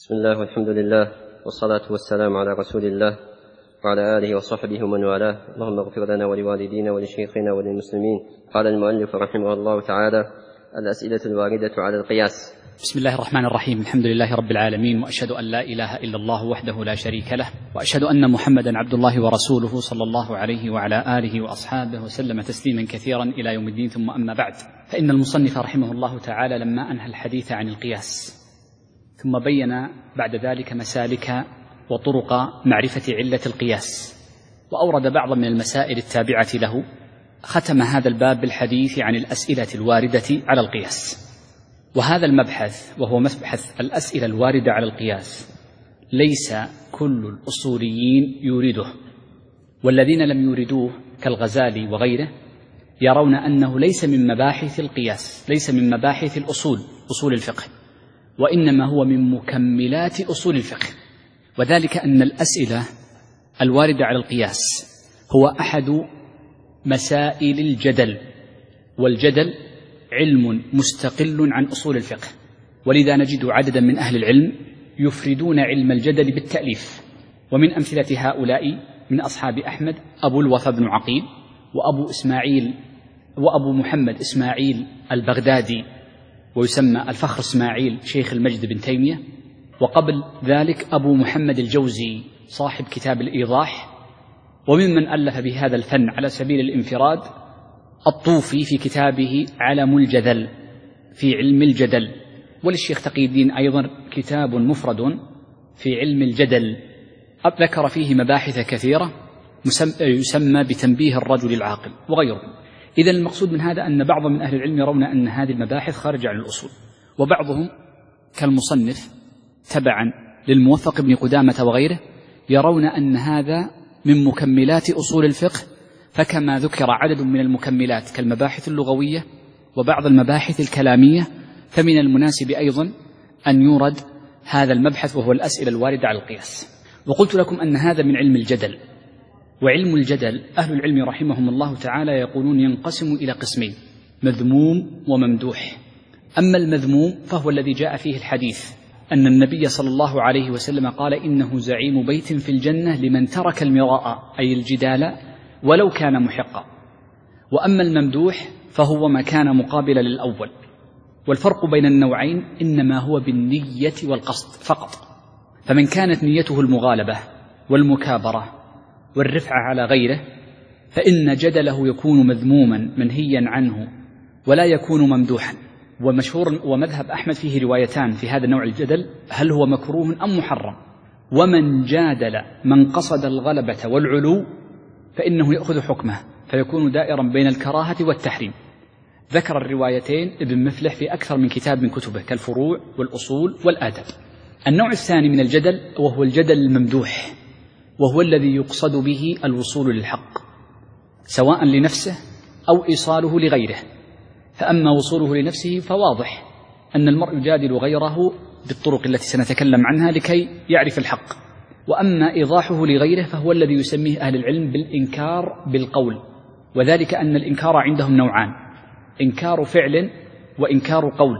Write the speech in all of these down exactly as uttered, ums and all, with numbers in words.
بسم الله والحمد لله والصلاة والسلام على رسول الله وعلى آله وصحبه ومن والاه. اللهم اغفر لنا ولوالدينا ولشيخنا وللمسلمين. قال المؤلف رحمه الله تعالى: الأسئلة الواردة على القياس. بسم الله الرحمن الرحيم. الحمد لله رب العالمين، وأشهد أن لا إله إلا الله وحده لا شريك له، وأشهد أن محمدا عبد الله ورسوله صلى الله عليه وعلى آله وأصحابه وسلم تسليما كثيرا إلى يوم الدين. ثم أما بعد، فإن المصنف رحمه الله تعالى لما أنهى الحديث عن القياس ثم بين بعد ذلك مسالك وطرق معرفة علة القياس، وأورد بعضا من المسائل التابعة له، ختم هذا الباب بالحديث عن الأسئلة الواردة على القياس. وهذا المبحث وهو مبحث الأسئلة الواردة على القياس ليس كل الأصوليين يورده، والذين لم يوردوه كالغزالي وغيره يرون أنه ليس من مباحث القياس، ليس من مباحث الأصول أصول الفقه، وإنما هو من مكملات أصول الفقه. وذلك أن الأسئلة الواردة على القياس هو أحد مسائل الجدل، والجدل علم مستقل عن أصول الفقه، ولذا نجد عددا من أهل العلم يفردون علم الجدل بالتأليف. ومن أمثلة هؤلاء من أصحاب أحمد أبو الوفا بن عقيل، وأبو إسماعيل وأبو محمد إسماعيل البغدادي، ويسمى الفخر إسماعيل شيخ المجد بن تيمية، وقبل ذلك أبو محمد الجوزي صاحب كتاب الإيضاح. وممن ألف بهذا الفن على سبيل الانفراد الطوفي في كتابه علم الجدل في علم الجدل، وللشيخ تقي الدين أيضا كتاب مفرد في علم الجدل ذكر فيه مباحث كثيرة يسمى بتنبيه الرجل العاقل وغيره. إذن المقصود من هذا أن بعض من أهل العلم يرون أن هذه المباحث خارجة عن الأصول، وبعضهم كالمصنف تبعا للموفق بن قدامة وغيره يرون أن هذا من مكملات أصول الفقه، فكما ذكر عدد من المكملات كالمباحث اللغوية وبعض المباحث الكلامية، فمن المناسب أيضا أن يورد هذا المبحث وهو الأسئلة الواردة على القياس. وقلت لكم أن هذا من علم الجدل، وعلم الجدل أهل العلم رحمهم الله تعالى يقولون ينقسم إلى قسمين: مذموم وممدوح. أما المذموم فهو الذي جاء فيه الحديث أن النبي صلى الله عليه وسلم قال: إنه زعيم بيت في الجنة لمن ترك المراء، أي الجدال، ولو كان محقا. وأما الممدوح فهو ما كان مقابلا للأول، والفرق بين النوعين إنما هو بالنية والقصد فقط. فمن كانت نيته المغالبة والمكابرة والرفعة على غيره فإن جدله يكون مذموما منهيا عنه ولا يكون ممدوحا. ومشهور ومذهب أحمد فيه روايتان في هذا النوع الجدل: هل هو مكروه أم محرم؟ ومن جادل من قصد الغلبة والعلو فإنه يأخذ حكمه فيكون دائرا بين الكراهة والتحريم. ذكر الروايتين ابن مفلح في أكثر من كتاب من كتبه كالفروع والأصول والآداب. النوع الثاني من الجدل وهو الجدل الممدوح، وهو الذي يقصد به الوصول للحق سواء لنفسه أو إيصاله لغيره. فأما وصوله لنفسه فواضح أن المرء يجادل غيره بالطرق التي سنتكلم عنها لكي يعرف الحق. وأما إيضاحه لغيره فهو الذي يسميه أهل العلم بالإنكار بالقول، وذلك أن الإنكار عندهم نوعان: إنكار فعل وإنكار قول،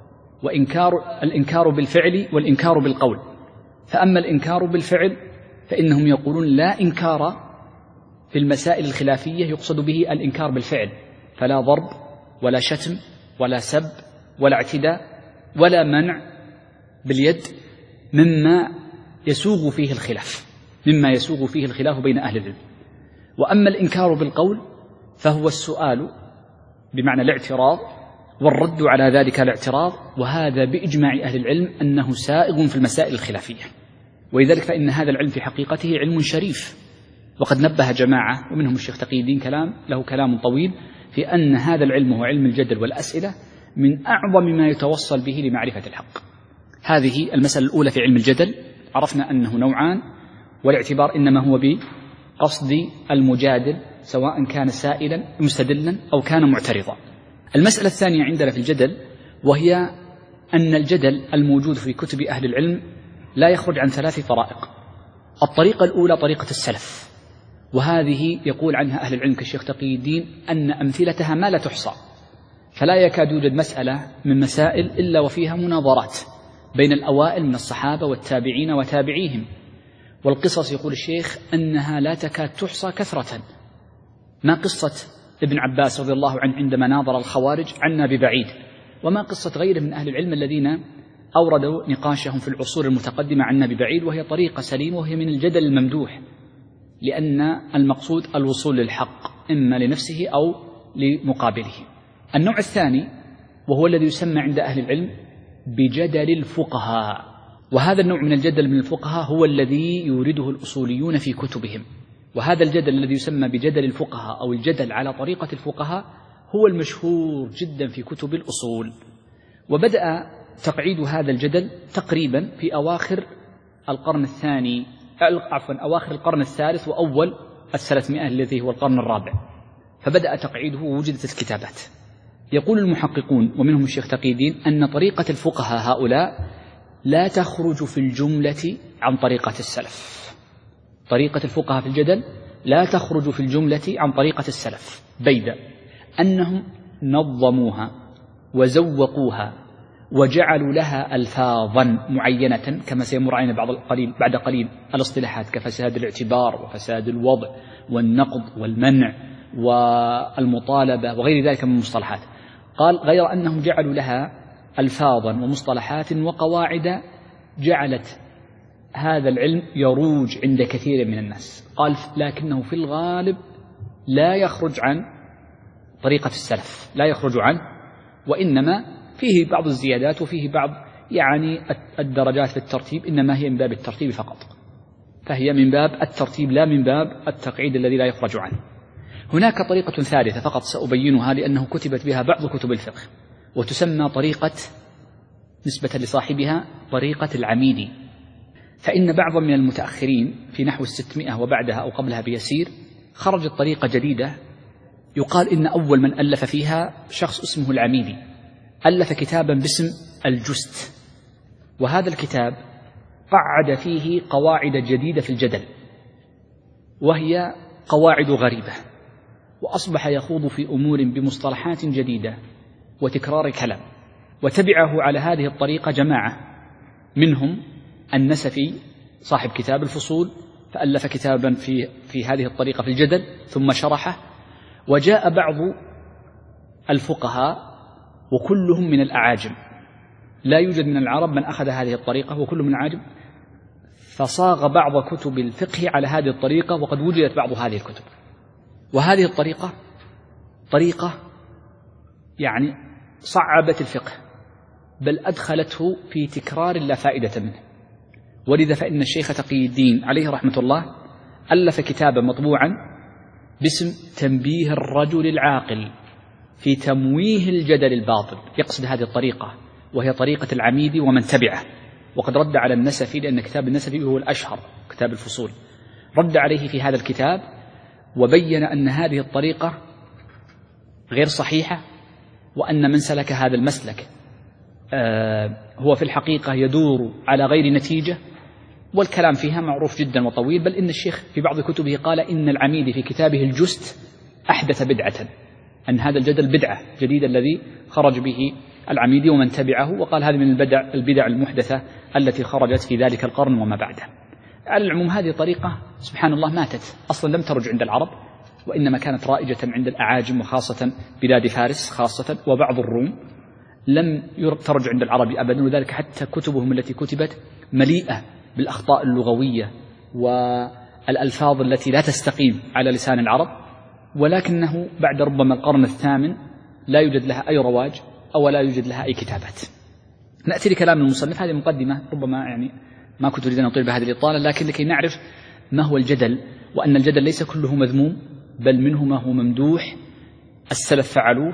وإنكار الإنكار بالفعل والإنكار بالقول. فأما الإنكار بالفعل فإنهم يقولون لا إنكار في المسائل الخلافية يقصد به الإنكار بالفعل، فلا ضرب ولا شتم ولا سب ولا اعتداء ولا منع باليد مما يسوغ فيه الخلاف مما يسوغ فيه الخلاف بين أهل العلم. وأما الإنكار بالقول فهو السؤال بمعنى الاعتراض والرد على ذلك الاعتراض، وهذا بإجماع أهل العلم أنه سائغ في المسائل الخلافية. ولذلك فإن هذا العلم في حقيقته علم شريف، وقد نبه جماعة ومنهم الشيخ تقي الدين كلام له كلام طويل في أن هذا العلم هو علم الجدل والأسئلة من أعظم ما يتوصل به لمعرفة الحق. هذه المسألة الأولى في علم الجدل. عرفنا أنه نوعان، والاعتبار إنما هو بقصد المجادل سواء كان سائلا مستدلا أو كان معترضا. المسألة الثانية عندنا في الجدل وهي أن الجدل الموجود في كتب أهل العلم لا يخرج عن ثلاث طرائق. الطريقة الأولى طريقة السلف، وهذه يقول عنها أهل العلم كالشيخ تقي الدين أن أمثلتها ما لا تحصى، فلا يكاد يوجد مسألة من مسائل إلا وفيها مناظرات بين الأوائل من الصحابة والتابعين وتابعيهم. والقصص يقول الشيخ أنها لا تكاد تحصى كثرة. ما قصة ابن عباس رضي الله عنه عندما ناظر الخوارج عنا ببعيد، وما قصة غيره من أهل العلم الذين أوردوا نقاشهم في العصور المتقدمة عنا ببعيد، وهي طريقة سليمة وهي من الجدل الممدوح، لأن المقصود الوصول للحق إما لنفسه أو لمقابله. النوع الثاني وهو الذي يسمى عند أهل العلم بجدل الفقهاء، وهذا النوع من الجدل من الفقهاء هو الذي يورده الأصوليون في كتبهم. وهذا الجدل الذي يسمى بجدل الفقهاء أو الجدل على طريقة الفقهاء هو المشهور جدا في كتب الأصول. وبدأ تقعيد هذا الجدل تقريبا في أواخر القرن الثاني عفوا أواخر القرن الثالث وأول الثلاثمائة الذي هو القرن الرابع، فبدأ تقعيده ووجدت الكتابات. يقول المحققون ومنهم الشيخ تقي الدين أن طريقة الفقهاء هؤلاء لا تخرج في الجملة عن طريقة السلف. طريقة الفقهاء في الجدل لا تخرج في الجملة عن طريقة السلف، بيد أنهم نظموها وزوقوها وجعلوا لها ألفاظا معينة كما سيمر علينا بعد قليل بعد قليل الاصطلاحات كفساد الاعتبار وفساد الوضع والنقض والمنع والمطالبة وغير ذلك من المصطلحات. قال غير أنهم جعلوا لها ألفاظا ومصطلحات وقواعد جعلت هذا العلم يروج عند كثير من الناس. قال لكنه في الغالب لا يخرج عن طريقة السلف، لا يخرج عنه، وإنما فيه بعض الزيادات وفيه بعض يعني الدرجات في الترتيب، إنما هي من باب الترتيب فقط، فهي من باب الترتيب لا من باب التقعيد الذي لا يخرج عنه. هناك طريقة ثالثة فقط سأبينها لأنه كتبت بها بعض كتب الفقه، وتسمى طريقة نسبة لصاحبها طريقة العميدي. فإن بعضا من المتأخرين في نحو الستمائة وبعدها أو قبلها بيسير خرجت طريقة جديدة يقال إن أول من ألف فيها شخص اسمه العميدي، ألف كتابا باسم الجست، وهذا الكتاب قعد فيه قواعد جديدة في الجدل وهي قواعد غريبة، وأصبح يخوض في أمور بمصطلحات جديدة وتكرار كلام. وتبعه على هذه الطريقة جماعة منهم النسفي صاحب كتاب الفصول، فألف كتابا في, في هذه الطريقة في الجدل ثم شرحه. وجاء بعض الفقهاء وكلهم من الأعاجم، لا يوجد من العرب من أخذ هذه الطريقة وكل من الأعاجم، فصاغ بعض كتب الفقه على هذه الطريقة، وقد وجدت بعض هذه الكتب. وهذه الطريقة طريقة يعني صعبت الفقه، بل أدخلته في تكرار لا فائدة منه. ولذا فإن الشيخ تقي الدين عليه رحمة الله ألف كتابا مطبوعا باسم تنبيه الرجل العاقل في تمويه الجدل الباطل، يقصد هذه الطريقة وهي طريقة العميدي ومن تبعه. وقد رد على النسفي لأن كتاب النسفي هو الأشهر كتاب الفصول، رد عليه في هذا الكتاب وبين أن هذه الطريقة غير صحيحة، وأن من سلك هذا المسلك آه هو في الحقيقة يدور على غير نتيجة، والكلام فيها معروف جدا وطويل. بل إن الشيخ في بعض كتبه قال إن العميدي في كتابه الجست أحدث بدعة، أن هذا الجدل بدعة جديدة الذي خرج به العميدي ومن تبعه، وقال هذه من البدع البدع المحدثة التي خرجت في ذلك القرن وما بعده. على العموم هذه طريقة سبحان الله ماتت أصلا، لم ترج عند العرب، وإنما كانت رائجة عند الأعاجم وخاصة بلاد فارس خاصة وبعض الروم، لم ترج عند العرب أبدا. وذلك حتى كتبهم التي كتبت مليئة بالأخطاء اللغوية والألفاظ التي لا تستقيم على لسان العرب، ولكنه بعد ربما القرن الثامن لا يوجد لها أي رواج أو لا يوجد لها أي كتابات. نأتي لكلام المصنف، هذه مقدمة ربما يعني ما كنت أريد أن أطيل بهذه الإطالة، لكن لكي نعرف ما هو الجدل، وأن الجدل ليس كله مذموم بل منه ما هو ممدوح السلف فعلوه،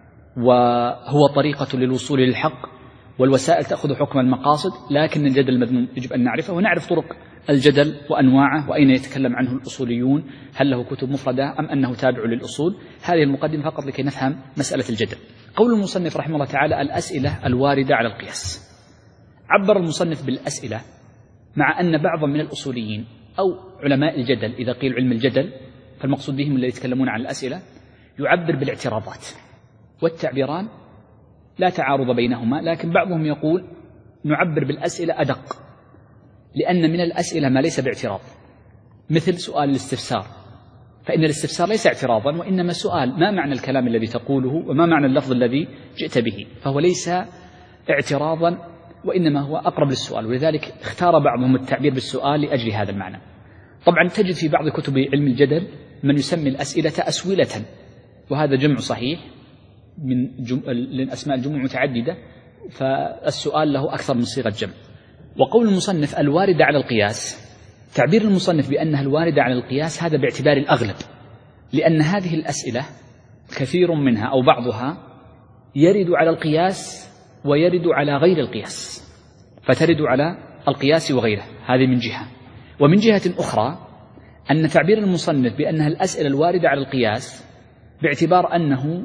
وهو طريقة للوصول للحق، والوسائل تأخذ حكم المقاصد، لكن الجدل المذموم يجب أن نعرفه، ونعرف طرق الجدل وأنواعه وأين يتكلم عنه الأصوليون، هل له كتب مفردة أم أنه تابع للأصول. هذه المقدمة فقط لكي نفهم مسألة الجدل. قول المصنف رحمه الله تعالى الأسئلة الواردة على القياس. عبر المصنف بالأسئلة مع أن بعضا من الأصوليين أو علماء الجدل، إذا قيل علم الجدل فالمقصود بهم الذين يتكلمون عن الأسئلة، يعبر بالاعتراضات، والتعبيران لا تعارض بينهما، لكن بعضهم يقول نعبر بالأسئلة أدق، لأن من الأسئلة ما ليس باعتراض، مثل سؤال الاستفسار، فإن الاستفسار ليس اعتراضا وإنما سؤال: ما معنى الكلام الذي تقوله وما معنى اللفظ الذي جئت به، فهو ليس اعتراضا وإنما هو أقرب للسؤال، ولذلك اختار بعضهم التعبير بالسؤال لأجل هذا المعنى. طبعا تجد في بعض كتب علم الجدل من يسمي الأسئلة أسولة، وهذا جمع صحيح من جم... لأسماء الجموع متعددة، فالسؤال له أكثر من صيغة جمع. وقول المصنف الواردة على القياس، تعبير المصنف بأنها الواردة على القياس هذا باعتبار الأغلب، لأن هذه الأسئلة كثير منها أو بعضها يرد على القياس ويرد على غير القياس، فترد على القياس وغيره، هذه من جهة. ومن جهة أخرى أن تعبير المصنف بأنها الأسئلة الواردة على القياس باعتبار أنه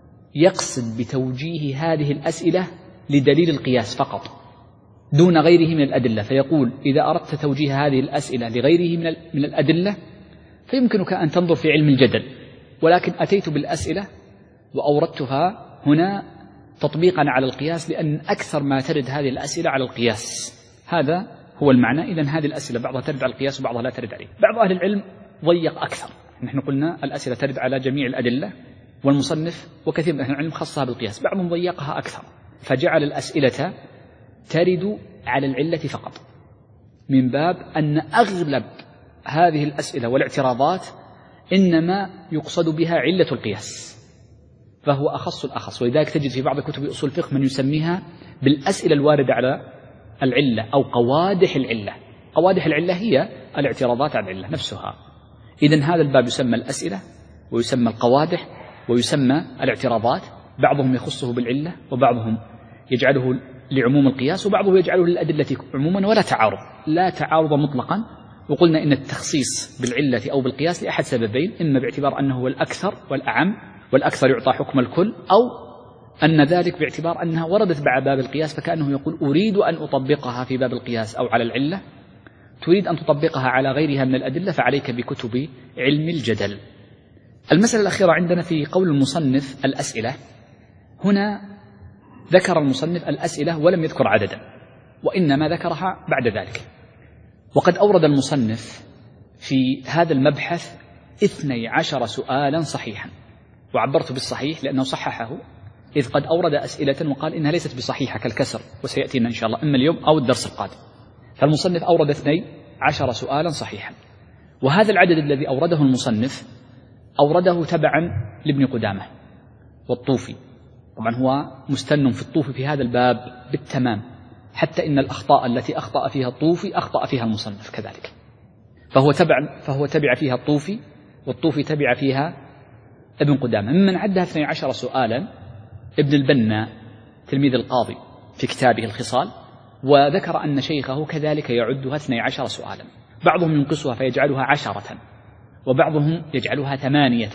يقصد بتوجيه هذه الأسئلة لدليل القياس فقط دون غيره من الأدلة، فيقول: إذا أردت توجيه هذه الأسئلة لغيره من الأدلة فيمكنك أن تنظر في علم الجدل، ولكن أتيت بالأسئلة وأوردتها هنا تطبيقا على القياس، لأن أكثر ما ترد هذه الأسئلة على القياس. هذا هو المعنى. إذن هذه الأسئلة بعضها ترد على القياس وبعضها لا ترد عليه. بعض أهل العلم ضيق أكثر، نحن قلنا الأسئلة ترد على جميع الأدلة، والمصنف وكثير من أهل العلم خصها بالقياس، بعضهم ضيقها أكثر فجعل الأسئلة ترد على العلة فقط، من باب أن أغلب هذه الأسئلة والاعتراضات إنما يقصد بها علة القياس، فهو أخص الأخص. ولذلك تجد في بعض كتب أصول الفقه من يسميها بالأسئلة الواردة على العلة أو قوادح العلة. قوادح العلة هي الاعتراضات على العلة نفسها. إذن هذا الباب يسمى الأسئلة ويسمى القوادح ويسمى الاعتراضات، بعضهم يخصه بالعلة وبعضهم يجعله لعموم القياس وبعضهم يجعله للأدلة عموما، ولا تعارض، لا تعارض مطلقا. وقلنا إن التخصيص بالعلة أو بالقياس لأحد سببين: إما باعتبار أنه هو الأكثر والأعم، والأكثر يعطى حكم الكل، أو أن ذلك باعتبار أنها وردت بعد باب القياس، فكأنه يقول: أريد أن أطبقها في باب القياس أو على العلة، تريد أن تطبقها على غيرها من الأدلة، فعليك بكتب علم الجدل. المسألة الأخيرة عندنا في قول المصنف الأسئلة، هنا ذكر المصنف الأسئلة ولم يذكر عددا، وإنما ذكرها بعد ذلك. وقد أورد المصنف في هذا المبحث اثني عشر سؤالا صحيحا، وعبرت بالصحيح لأنه صححه، إذ قد أورد أسئلة وقال إنها ليست بصحيحة كالكسر، وسيأتينا إن شاء الله إما اليوم أو الدرس القادم. فالمصنف أورد اثني عشر سؤالا صحيحا، وهذا العدد الذي أورده المصنف أورده تبعا لابن قدامة والطوفي. طبعا هو مستن في الطوفي في هذا الباب بالتمام، حتى إن الأخطاء التي أخطأ فيها الطوفي أخطأ فيها المصنف كذلك، فهو تبع فهو تبع فيها الطوفي، والطوفي تبع فيها ابن قدامة. ممن عدها اثني عشر سؤالا ابن البنا تلميذ القاضي في كتابه الخصال، وذكر أن شيخه كذلك يعدها اثني عشر سؤالا، بعضهم ينقصها فيجعلها عشرة، وبعضهم يجعلها ثمانية،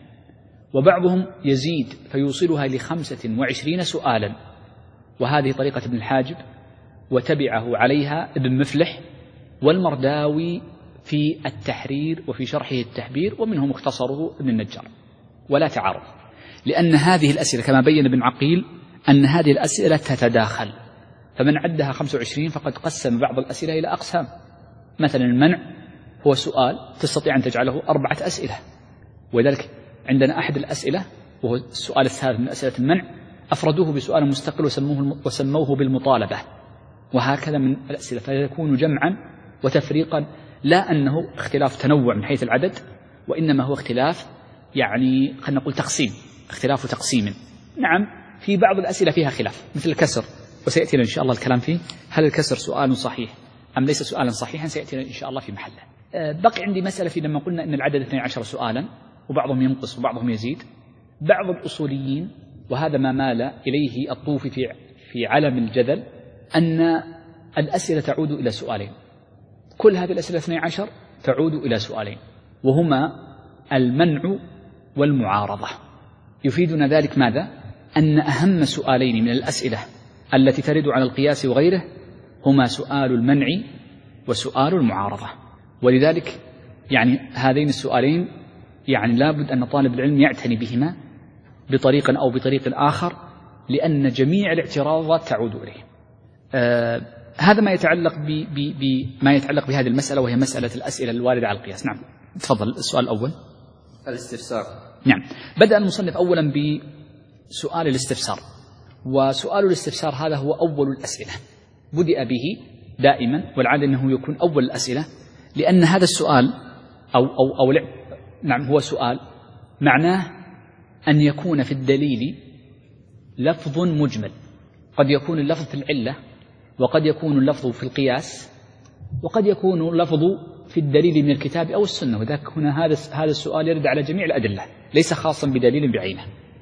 وبعضهم يزيد فيوصلها لخمسة وعشرين سؤالا، وهذه طريقة ابن الحاجب، وتبعه عليها ابن مفلح والمرداوي في التحرير وفي شرحه التحبير، ومنه مختصره ابن النجار. ولا تعارض، لأن هذه الأسئلة كما بين ابن عقيل أن هذه الأسئلة تتداخل، فمن عدها خمسة وعشرين فقد قسم بعض الأسئلة إلى أقسام. مثلا المنع هو سؤال تستطيع أن تجعله أربعة أسئلة، وذلك عندنا أحد الأسئلة وهو السؤال الثالث من أسئلة المنع أفردوه بسؤال مستقل وسموه, وسموه بالمطالبة، وهكذا من الأسئلة، فيكون جمعا وتفريقا، لا أنه اختلاف تنوع من حيث العدد، وإنما هو اختلاف يعني خلينا نقول تقسيم، اختلاف تقسيم. نعم في بعض الأسئلة فيها خلاف مثل الكسر، وسيأتينا إن شاء الله الكلام فيه، هل الكسر سؤال صحيح أم ليس سؤالا صحيحا، سيأتينا إن شاء الله في محله. بقي عندي مسألة في لما قلنا أن العدد اثني عشر سؤالا وبعضهم ينقص وبعضهم يزيد. بعض الأصوليين، وهذا ما مال إليه الطوفي في في علم الجدل، أن الأسئلة تعود إلى سؤالين، كل هذه الأسئلة اثني عشر تعود إلى سؤالين، وهما المنع والمعارضة. يفيدنا ذلك ماذا؟ أن أهم سؤالين من الأسئلة التي ترد على القياس وغيره هما سؤال المنع وسؤال المعارضة. ولذلك يعني هذين السؤالين يعني لابد أن طالب العلم يعتني بهما بطريق أو بطريق آخر، لأن جميع الاعتراضات تعود إليه. آه هذا ما يتعلق بما يتعلق بهذه المسألة، وهي مسألة الأسئلة الواردة على القياس. نعم تفضل السؤال الأول. الاستفسار. نعم، بدأ المصنف أولا بسؤال الاستفسار، وسؤال الاستفسار هذا هو أول الأسئلة، بدأ به دائما، والعادة أنه يكون أول الأسئلة، لأن هذا السؤال أو أو أو نعم هو سؤال معناه أن يكون في الدليل لفظ مجمل، قد يكون اللفظ في العلة، وقد يكون اللفظ في القياس، وقد يكون اللفظ في الدليل من الكتاب أو السنة، وذاك هنا هذا هذا السؤال يرد على جميع الأدلة، ليس خاصا بدليل بعينه.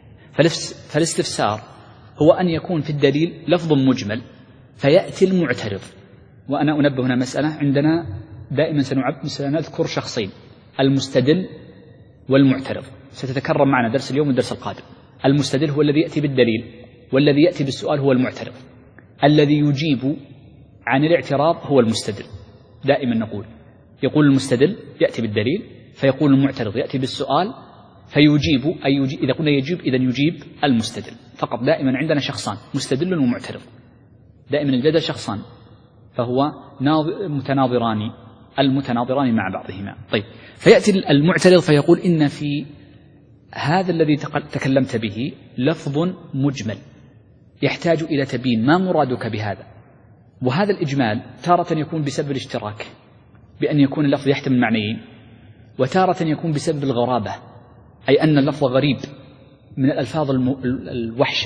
فالاستفسار هو أن يكون في الدليل لفظ مجمل فيأتي المعترض. وأنا أنبه هنا مسألة، عندنا دائما سنذكر شخصين، المستدل والمعترض، ستتكرر معنا درس اليوم والدرس القادم. المستدل هو الذي يأتي بالدليل، والذي يأتي بالسؤال هو المعترض. الذي يجيب عن الاعتراض هو المستدل. دائما نقول يقول المستدل يأتي بالدليل، فيقول المعترض يأتي بالسؤال فيجيب، أي يجيب، إذا قلنا يجيب إذا يجيب المستدل فقط. دائما عندنا شخصان، مستدل ومعترض، دائما الجدل شخصان، فهو متناظران، المتناظران مع بعضهما. طيب، فيأتي المعترض فيقول إن في هذا الذي تكلمت به لفظ مجمل يحتاج إلى تبيين، ما مرادك بهذا؟ وهذا الإجمال تارة يكون بسبب الاشتراك، بأن يكون اللفظ يحتمل معنيين، وتارة يكون بسبب الغرابة، أي أن اللفظ غريب من الألفاظ الوحشة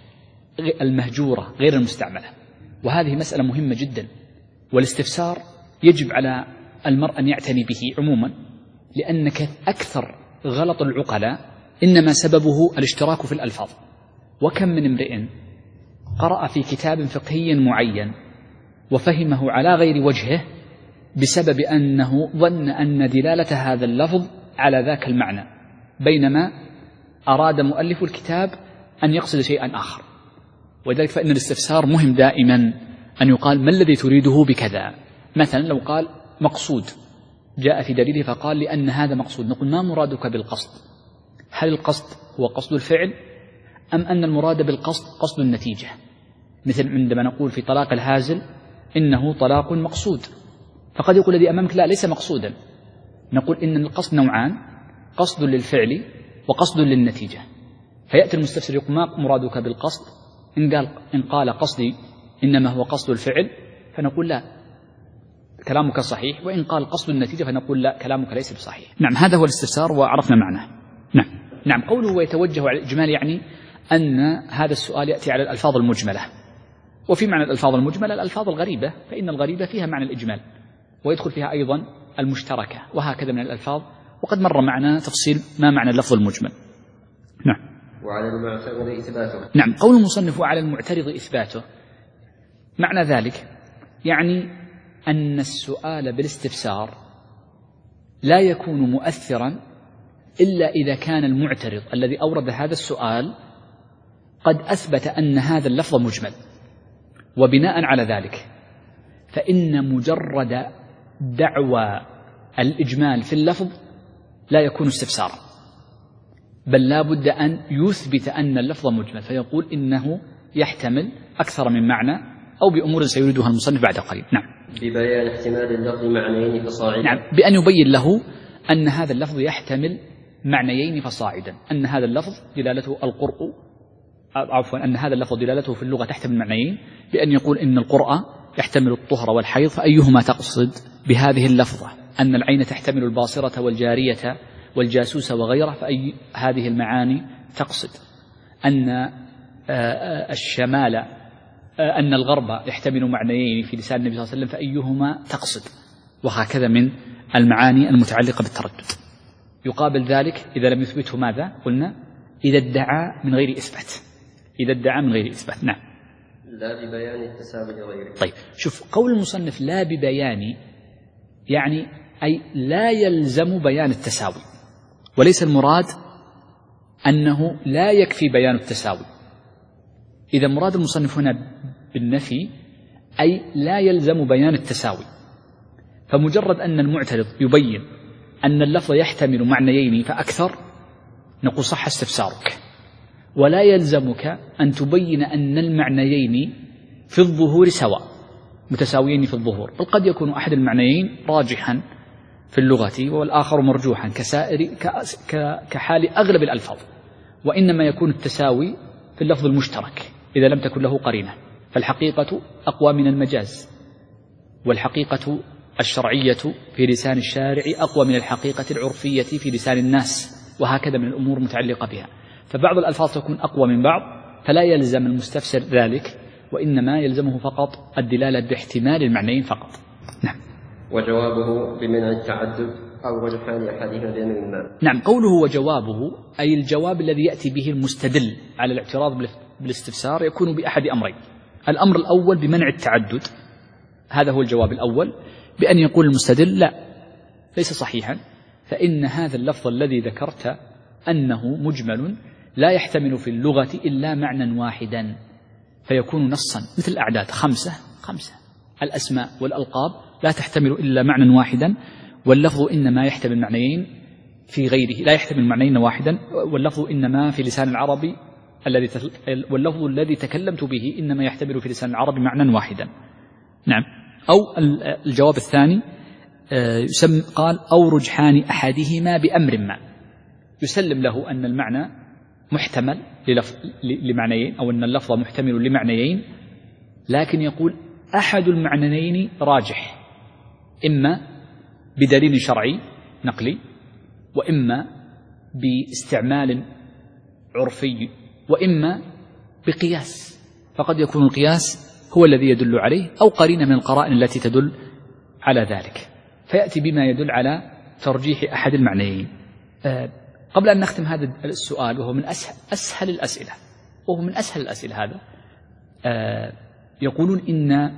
المهجورة غير المستعملة. وهذه مسألة مهمة جدا، والاستفسار يجب على المرء أن يعتني به عموما، لأنك أكثر غلط العقلاء إنما سببه الاشتراك في الألفاظ. وكم من امرئ قرأ في كتاب فقهي معين وفهمه على غير وجهه بسبب أنه ظن أن دلالة هذا اللفظ على ذاك المعنى، بينما أراد مؤلف الكتاب أن يقصد شيئا آخر. ولذلك فإن الاستفسار مهم دائما، أن يقال ما الذي تريده بكذا. مثلا لو قال مقصود، جاء في دليله فقال لأن هذا مقصود، نقول ما مرادك بالقصد؟ هل القصد هو قصد الفعل، أم أن المراد بالقصد قصد النتيجة؟ مثل عندما نقول في طلاق الهازل إنه طلاق مقصود، فقد يقول الذي أمامك لا ليس مقصودا. نقول إن القصد نوعان، قصد للفعل وقصد للنتيجة. فيأتي المستفسر يقول ما مرادك بالقصد؟ إن قال, إن قال قصدي إنما هو قصد الفعل فنقول لا، كلامك صحيح. وإن قال قصد النتيجة فنقول لا، كلامك ليس بصحيح. نعم، هذا هو الاستفسار وعرفنا معناه. نعم نعم قوله ويتوجه على الإجمال يعني أن هذا السؤال يأتي على الألفاظ المجملة. وفي معنى الألفاظ المجملة الألفاظ الغريبة، فإن الغريبة فيها معنى الإجمال، ويدخل فيها أيضا المشتركة، وهكذا من الألفاظ. وقد مر معنا تفصيل ما معنى اللفظ المجمل. نعم. وعلى المعترض إثباته. نعم، قول المصنف وعلى المعترض إثباته، معنى ذلك يعني أن السؤال بالاستفسار لا يكون مؤثرا إلا إذا كان المعترض الذي أورد هذا السؤال قد أثبت أن هذا اللفظ مجمل. وبناء على ذلك فإن مجرد دعوى الإجمال في اللفظ لا يكون استفسارا، بل لا بد أن يثبت أن اللفظ مجمل، فيقول إنه يحتمل أكثر من معنى، أو بأمور سيريدها المصنف بعد قليل. نعم. ببيان احتمال اللفظ معنيين فصاعدا. نعم، بأن يبين له أن هذا اللفظ يحتمل معنيين فصاعدا، أن هذا اللفظ دلالته القرء، عفوا أن هذا اللفظ دلالته في اللغة تحتمل معنيين، بأن يقول إن القرء يحتمل الطهر والحيض، فأيهما تقصد بهذه اللفظة؟ أن العين تحتمل الباصرة والجارية والجاسوس وغيره، فأي هذه المعاني تقصد؟ أن الشمال أن الغرب يحتمل معنيين في لسان النبي صلى الله عليه وسلم، فأيهما تقصد؟ وهكذا من المعاني المتعلقة بالتردد. يقابل ذلك إذا لم يثبته ماذا قلنا؟ إذا ادعى من غير إثبات، إذا ادعى من غير إثبات. نعم. لا ببيان التساوي لغيره. طيب، شوف قول المصنف لا ببيان، يعني أي لا يلزم بيان التساوي، وليس المراد أنه لا يكفي بيان التساوي. إذا مراد المصنف هنا بالنفي أي لا يلزم بيان التساوي، فمجرد أن المعترض يبين أن اللفظ يحتمل معنيين فأكثر نقول صح استفسارك، ولا يلزمك أن تبين أن المعنيين في الظهور سواء، متساويين في الظهور، بل قد يكون أحد المعنيين راجحا في اللغة والآخر مرجوحا كسائر كحال أغلب الألفاظ، وإنما يكون التساوي في اللفظ المشترك إذا لم تكن له قرينة. فالحقيقة أقوى من المجاز، والحقيقة الشرعية في لسان الشارع أقوى من الحقيقة العرفية في لسان الناس، وهكذا من الأمور المتعلقة بها. فبعض الألفاظ تكون أقوى من بعض، فلا يلزم المستفسر ذلك، وإنما يلزمه فقط الدلالة باحتمال المعنيين فقط. نعم. وجوابه بمنع التعدد أو رجحان أحدهما بأمر ما. نعم، قوله وجوابه أي الجواب الذي يأتي به المستدل على الاعتراض بالاستفسار يكون بأحد أمرين. الأمر الأول بمنع التعدد، هذا هو الجواب الأول، بأن يقول المستدل لا ليس صحيحا، فإن هذا اللفظ الذي ذكرت أنه مجمل لا يحتمل في اللغة إلا معنى واحدا، فيكون نصا مثل الأعداد خمسة خمسة. الأسماء والألقاب لا تحتمل إلا معنى واحدا، واللفظ إنما يحتمل معنيين في غيره، لا يحتمل معنيين واحدا، واللفظ إنما في لسان العربي الذي واللفظ الذي تكلمت به إنما يحتمل في لسان العربي معنى واحدا. نعم. أو الجواب الثاني يسمى قال أو رجحان أحدهما بأمر ما، يسلم له أن المعنى محتمل لمعنيين، أو أن اللفظ محتمل لمعنيين، لكن يقول أحد المعنيين راجح، إما بدليل شرعي نقلي، وإما باستعمال عرفي، وإما بقياس، فقد يكون القياس هو الذي يدل عليه أو قرينة من القرائن التي تدل على ذلك، فيأتي بما يدل على ترجيح أحد المعنيين. أه قبل أن نختم هذا السؤال، وهو من أسهل, أسهل الأسئلة وهو من أسهل الأسئلة هذا، أه يقولون إن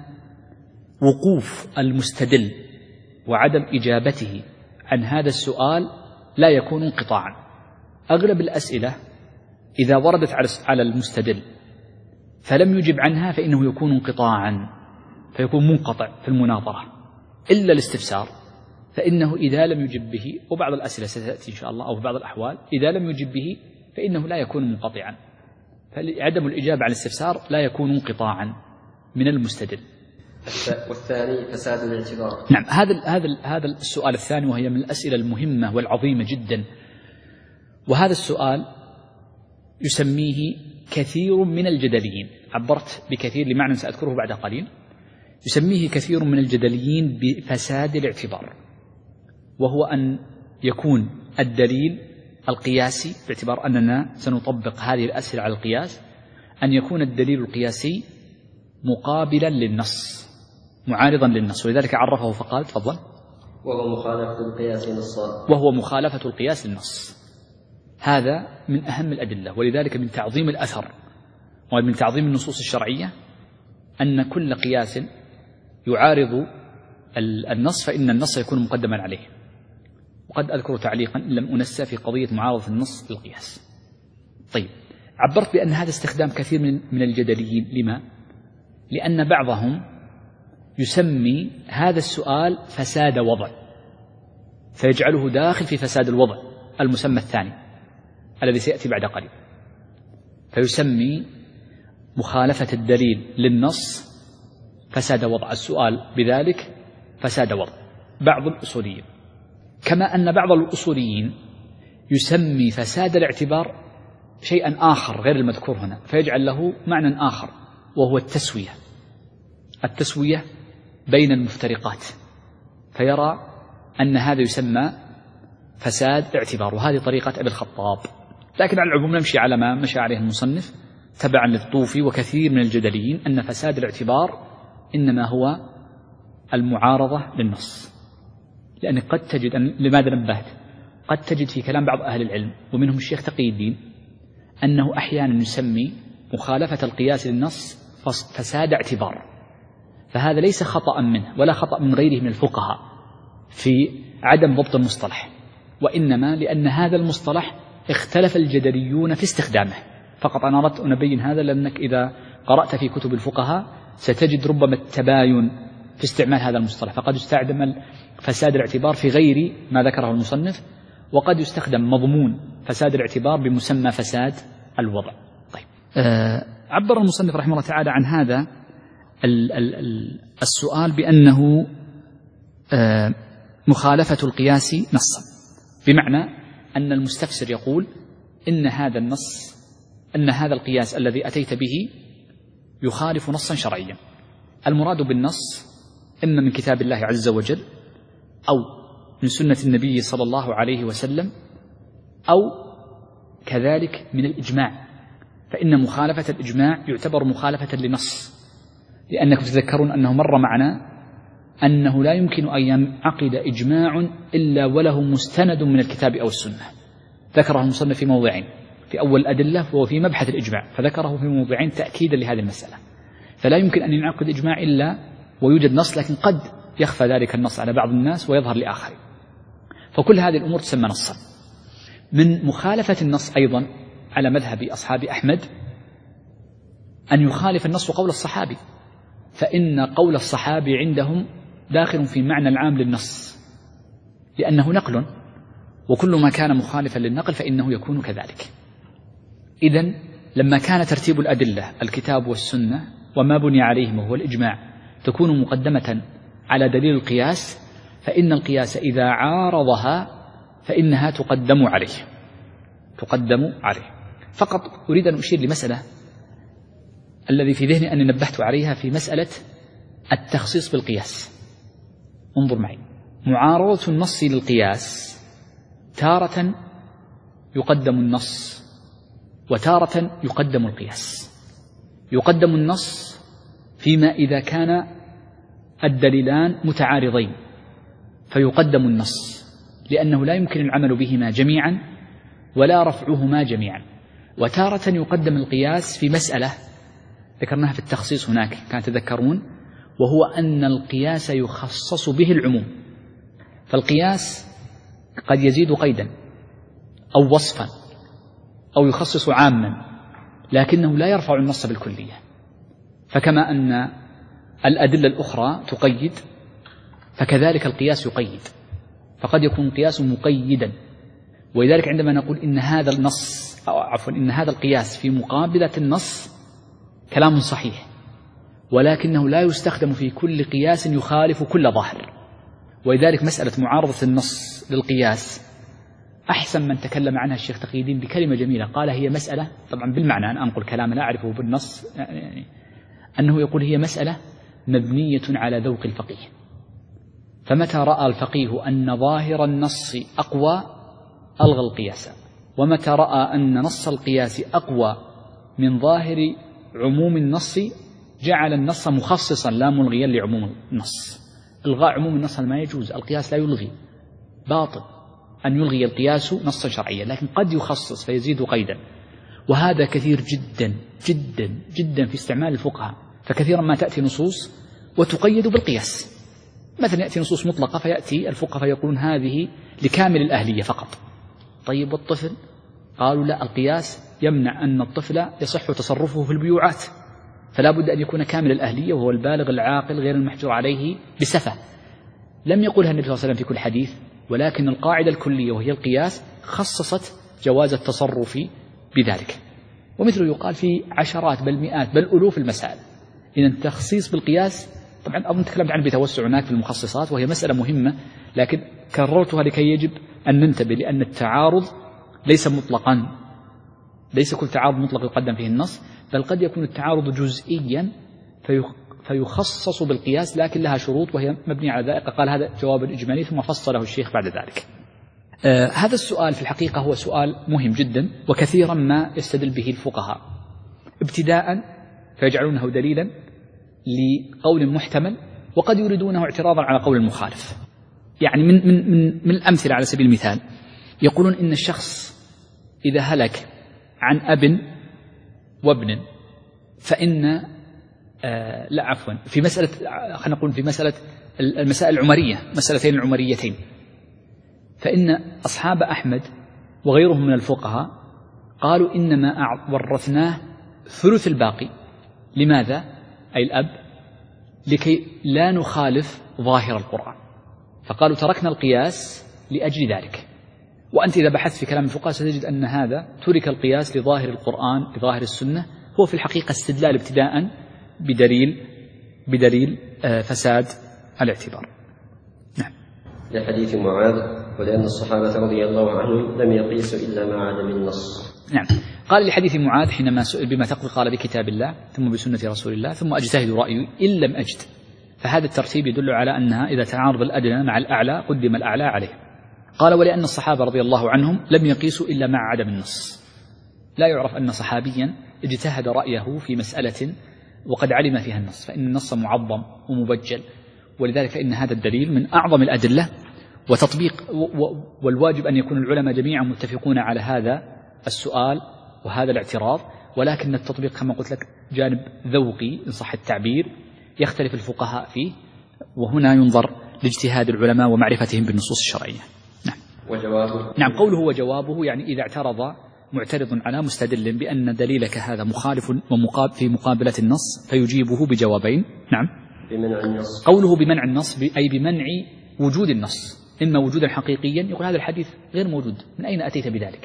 وقوف المستدل وعدم إجابته عن هذا السؤال لا يكون انقطاعا. أغلب الأسئلة إذا وردت على المستدل فلم يجب عنها فإنه يكون انقطاعا، فيكون منقطع في المناظرة، إلا الاستفسار، فإنه إذا لم يجب به، وبعض الأسئلة ستأتي إن شاء الله، أو في بعض الأحوال إذا لم يجب به فإنه لا يكون منقطعا، فعدم الإجابة على الاستفسار لا يكون انقطاعا من المستدل. والثاني فساد الاعتبار. نعم، هذا هذا هذا السؤال الثاني، وهي من الأسئلة المهمة والعظيمة جدا، وهذا السؤال يسميه كثير من الجدليين، عبرت بكثير لمعنى سأذكره بعد قليل، يسميه كثير من الجدليين بفساد الاعتبار، وهو أن يكون الدليل القياسي، باعتبار أننا سنطبق هذه الأسئلة على القياس، أن يكون الدليل القياسي مقابلا للنص معارضا للنص، ولذلك عرفه فقال تفضل وهو مخالفة القياس للنص، وهو مخالفة القياس للنص. هذا من أهم الأدلة، ولذلك من تعظيم الأثر ومن تعظيم النصوص الشرعية أن كل قياس يعارض النص فإن النص يكون مقدما عليه. وقد أذكر تعليقا إن لم أنسى في قضية معارضة النص للقياس. طيب، عبرت بأن هذا استخدام كثير من الجدليين. لما؟ لأن بعضهم يسمي هذا السؤال فساد وضع، فيجعله داخل في فساد الوضع المسمى الثاني الذي سيأتي بعد قليل، فيسمي مخالفة الدليل للنص فساد وضع، السؤال بذلك فساد وضع بعض الأصوليين، كما أن بعض الأصوليين يسمي فساد الاعتبار شيئا آخر غير المذكور هنا، فيجعل له معنى آخر، وهو التسوية التسوية بين المفترقات، فيرى أن هذا يسمى فساد اعتبار، وهذه طريقة أبي الخطاب. لكن على العموم نمشي على ما مشى عليه المصنف تبعا للطوفي وكثير من الجدليين، أن فساد الاعتبار إنما هو المعارضة للنص. لأن قد تجد أن لماذا نبهت قد تجد في كلام بعض أهل العلم ومنهم الشيخ تقي الدين أنه أحيانا يسمي مخالفة القياس للنص فساد اعتبار، فهذا ليس خطأ منه ولا خطأ من غيره من الفقهاء في عدم ضبط المصطلح، وإنما لأن هذا المصطلح اختلف الجدليون في استخدامه. فقط أنا أردت أن أبين هذا، لأنك إذا قرأت في كتب الفقهاء ستجد ربما التباين في استعمال هذا المصطلح، فقد يستخدم فساد الاعتبار في غير ما ذكره المصنف، وقد يستخدم مضمون فساد الاعتبار بمسمى فساد الوضع. طيب، أه عبر المصنف رحمه الله تعالى عن هذا السؤال بأنه مخالفة القياس نصا، بمعنى أن المستفسر يقول إن هذا النص أن هذا القياس الذي أتيت به يخالف نصا شرعيا. المراد بالنص إما من كتاب الله عز وجل أو من سنة النبي صلى الله عليه وسلم أو كذلك من الإجماع، فإن مخالفة الإجماع يعتبر مخالفة لنص، لأنكم تذكرون أنه مر معنا أنه لا يمكن أن ينعقد إجماع إلا وله مستند من الكتاب أو السنة. ذكره المصنف في موضعين، في أول الأدلة وفي مبحث الإجماع، فذكره في موضعين تأكيدا لهذه المسألة. فلا يمكن أن ينعقد إجماع إلا ويوجد نص، لكن قد يخفى ذلك النص على بعض الناس ويظهر لآخرين، فكل هذه الأمور تسمى نصا. من مخالفة النص أيضا على مذهب أصحاب أحمد أن يخالف النص قول الصحابي، فإن قول الصحابي عندهم داخل في معنى العام للنص، لأنه نقل، وكل ما كان مخالفا للنقل فإنه يكون كذلك. إذن لما كان ترتيب الأدلة الكتاب والسنة وما بني عليهم وهو الإجماع تكون مقدمة على دليل القياس، فإن القياس إذا عارضها فإنها تقدم عليه تقدم عليه فقط أريد أن أشير لمسألة الذي في ذهني أني نبهت عليها في مسألة التخصيص بالقياس. انظر معي، معارضة النص للقياس تارة يقدم النص وتارة يقدم القياس. يقدم النص فيما إذا كان الدليلان متعارضين فيقدم النص، لأنه لا يمكن العمل بهما جميعا ولا رفعهما جميعا. وتارة يقدم القياس في مسألة ذكرناها في التخصيص هناك كان تذكرون، وهو أن القياس يخصص به العموم. فالقياس قد يزيد قيدا أو وصفا أو يخصص عاما، لكنه لا يرفع النص بالكلية. فكما أن الأدلة الأخرى تقيد فكذلك القياس يقيد، فقد يكون القياس مقيدا. ولذلك عندما نقول إن هذا النص أو عفوا إن هذا القياس في مقابلة النص كلام صحيح، ولكنه لا يستخدم في كل قياس يخالف كل ظاهر. ولذلك مسألة معارضة النص للقياس أحسن من تكلم عنها الشيخ تقي الدين بكلمة جميلة، قال هي مسألة، طبعا بالمعنى أن أنقل كلام لا أعرفه بالنص، يعني أنه يقول هي مسألة مبنية على ذوق الفقيه، فمتى رأى الفقيه أن ظاهر النص أقوى ألغى القياس، ومتى رأى أن نص القياس أقوى من ظاهر عموم النص جعل النص مخصصا لا ملغيا لعموم النص. إلغاء عموم النص ما يجوز، القياس لا يلغي، باطل أن يلغي القياس نصا شرعيا، لكن قد يخصص فيزيد قيدا. وهذا كثير جدا جدا جدا في استعمال الفقهاء، فكثيرا ما تأتي نصوص وتقيد بالقياس. مثلا يأتي نصوص مطلقة فيأتي الفقهاء فيقولون هذه لكامل الأهلية فقط. طيب والطفل؟ قالوا لا، القياس يمنع أن الطفل يصح تصرفه في البيوعات، فلا بد أن يكون كامل الأهلية وهو البالغ العاقل غير المحجور عليه بسفة. لم يقولها النبي صلى الله عليه وسلم في كل حديث، ولكن القاعدة الكلية وهي القياس خصصت جواز التصرف بذلك. ومثله يقال في عشرات بل مئات بل ألوف المسائل. إذن التخصيص بالقياس طبعا أظن تكلمت عنه بتوسع هناك في المخصصات، وهي مسألة مهمة، لكن كررتها لكي يجب أن ننتبه، لأن التعارض ليس مطلقا، ليس كل تعارض مطلق يقدم فيه النص، بل قد يكون التعارض جزئيا فيخصص بالقياس، لكن لها شروط وهي مبنية على ذلك. قال هذا جواب إجمالي ثم فصله الشيخ بعد ذلك. آه هذا السؤال في الحقيقة هو سؤال مهم جدا، وكثيرا ما يستدل به الفقهاء ابتداء فيجعلونه دليلا لقول محتمل، وقد يريدونه اعتراضا على قول المخالف. يعني من, من, من, من الأمثلة على سبيل المثال يقولون إن الشخص إذا هلك عن أب وابن فإن آه لا عفوا في مسألة خلينا نقول في مسألة المسائل العمرية، مسألتين العمريتين، فإن أصحاب أحمد وغيرهم من الفقهاء قالوا إنما ورثناه ثلث الباقي. لماذا؟ أي الأب، لكي لا نخالف ظاهر القرآن، فقالوا تركنا القياس لأجل ذلك. وأنت إذا بحثت في كلام الفقهاء ستجد أن هذا ترك القياس لظاهر القرآن لظاهر السنة، هو في الحقيقة استدلال ابتداء بدليل بدليل فساد الاعتبار. نعم. لحديث معاذ ولأن الصحابة رضي الله عنهم لم يقيسوا إلا ما عدا بالنص. نعم. قال لحديث معاذ حينما سئل بما تقول قال بكتاب الله ثم بسنة رسول الله ثم أجتهد رأيي إن لم أجد. فهذا الترتيب يدل على أنها إذا تعارض الأدنى مع الأعلى قدم الأعلى عليه. قال ولأن الصحابة رضي الله عنهم لم يقيسوا إلا مع عدم النص. لا يعرف أن صحابيا اجتهد رأيه في مسألة وقد علم فيها النص، فإن النص معظم ومبجل، ولذلك فإن هذا الدليل من أعظم الأدلة وتطبيق، والواجب أن يكون العلماء جميعا متفقون على هذا السؤال وهذا الاعتراض، ولكن التطبيق كما قلت لك جانب ذوقي إن صح التعبير يختلف الفقهاء فيه، وهنا ينظر لاجتهاد العلماء ومعرفتهم بالنصوص الشرعية. نعم. وجوابه نعم. قوله وجوابه يعني إذا اعترض معترض على مستدل بأن دليلك هذا مخالف ومقابل في مقابلة النص فيجيبه بجوابين. نعم. بمنع النص. قوله بمنع النص أي بمنع وجود النص، إما وجودا حقيقيا يقول هذا الحديث غير موجود، من أين أتيت بذلك؟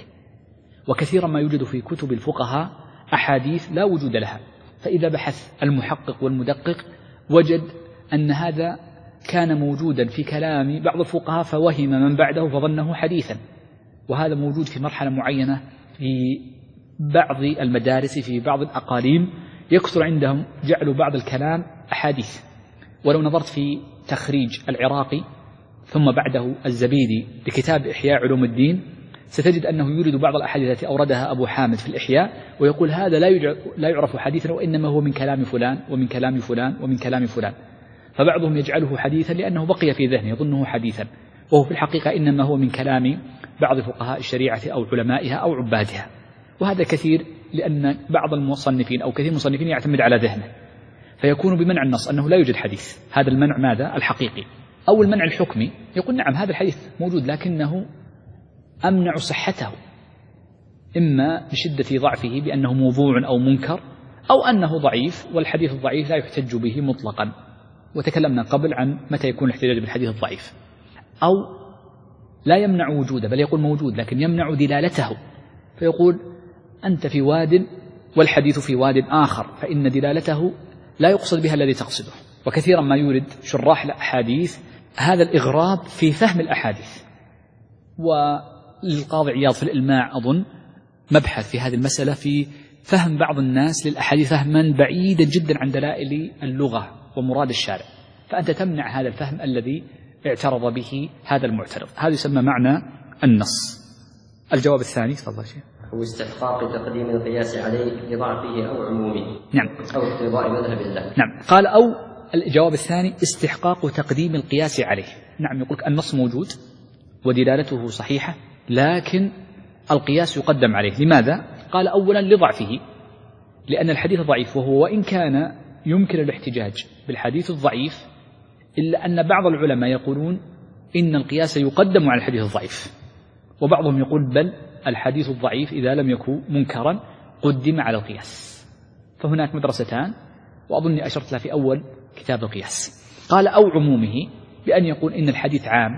وكثيرا ما يوجد في كتب الفقهاء أحاديث لا وجود لها، فإذا بحث المحقق والمدقق وجد أن هذا كان موجودا في كلام بعض الفقهاء فوهم من بعده فظنه حديثا، وهذا موجود في مرحلة معينة في بعض المدارس في بعض الأقاليم يكثر عندهم جعلوا بعض الكلام أحاديث. ولو نظرت في تخريج العراقي ثم بعده الزبيدي لكتاب إحياء علوم الدين ستجد أنه يورد بعض الأحاديث التي أوردها أبو حامد في الإحياء ويقول هذا لا يعرف حديثا وإنما هو من كلام فلان ومن كلام فلان ومن كلام فلان، فبعضهم يجعله حديثا لأنه بقي في ذهنه يظنه حديثا، وهو في الحقيقة إنما هو من كلام بعض فقهاء الشريعة أو علمائها أو عبادها. وهذا كثير لأن بعض المصنفين أو كثير المصنفين يعتمد على ذهنه، فيكون بمنع النص أنه لا يوجد حديث. هذا المنع ماذا؟ الحقيقي. أو المنع الحكمي يقول نعم هذا الحديث موجود لكنه أمنع صحته، إما بشدة ضعفه بأنه موضوع أو منكر، أو أنه ضعيف والحديث الضعيف لا يحتج به مطلقا، وتكلمنا قبل عن متى يكون الاحتجاج بالحديث الضعيف. أو لا يمنع وجوده بل يقول موجود لكن يمنع دلالته، فيقول أنت في واد والحديث في واد آخر، فإن دلالته لا يقصد بها الذي تقصده. وكثيرا ما يورد شراح الأحاديث هذا الإغراب في فهم الأحاديث. وللقاضي عياض في الإلماع أظن مبحث في هذه المسألة في فهم بعض الناس للأحاديث فهما بعيدا جدا عن دلائل اللغة ومراد الشارع، فأنت تمنع هذا الفهم الذي اعترض به هذا المعترض. هذا يسمى معنى النص. الجواب الثاني تفضل شيخ. هو استحقاق تقديم القياس عليه لضعفه أو عمومه. نعم. أو اقتضاء مذهب الله. نعم. قال أو الجواب الثاني استحقاق تقديم القياس عليه. نعم يقول النص موجود ودلالته صحيحة لكن القياس يقدم عليه. لماذا؟ قال أولا لضعفه، لأن الحديث ضعيف، وهو وإن كان يمكن الاحتجاج بالحديث الضعيف إلا أن بعض العلماء يقولون إن القياس يقدم على الحديث الضعيف، وبعضهم يقول بل الحديث الضعيف إذا لم يكن منكرا قدم على القياس. فهناك مدرستان وأظني أشرت لها في أول كتاب القياس. قال أو عمومه بأن يقول إن الحديث عام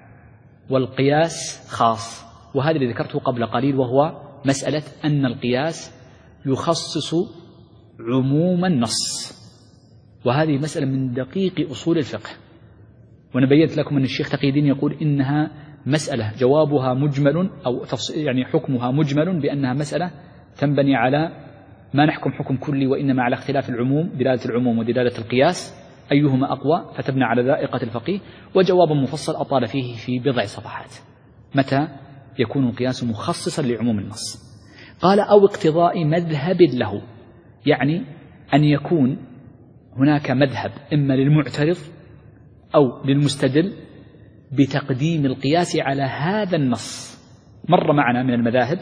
والقياس خاص، وهذا اللي ذكرته قبل قليل وهو مسألة أن القياس يخصص عموم النص، وهذه مسألة من دقيق أصول الفقه، وأنا بينت لكم أن الشيخ تقي الدين يقول إنها مسألة جوابها مجمل أو يعني حكمها مجمل، بأنها مسألة تنبني على ما نحكم حكم كلي وإنما على اختلاف العموم، دلالة العموم ودلالة القياس أيهما أقوى، فتبنى على ذائقة الفقيه. وجواب مفصل أطال فيه في بضع صفحات متى يكون القياس مخصصا لعموم النص. قال أو اقتضاء مذهب له، يعني أن يكون هناك مذهب إما للمعترض أو للمستدل بتقديم القياس على هذا النص. مر معنا من المذاهب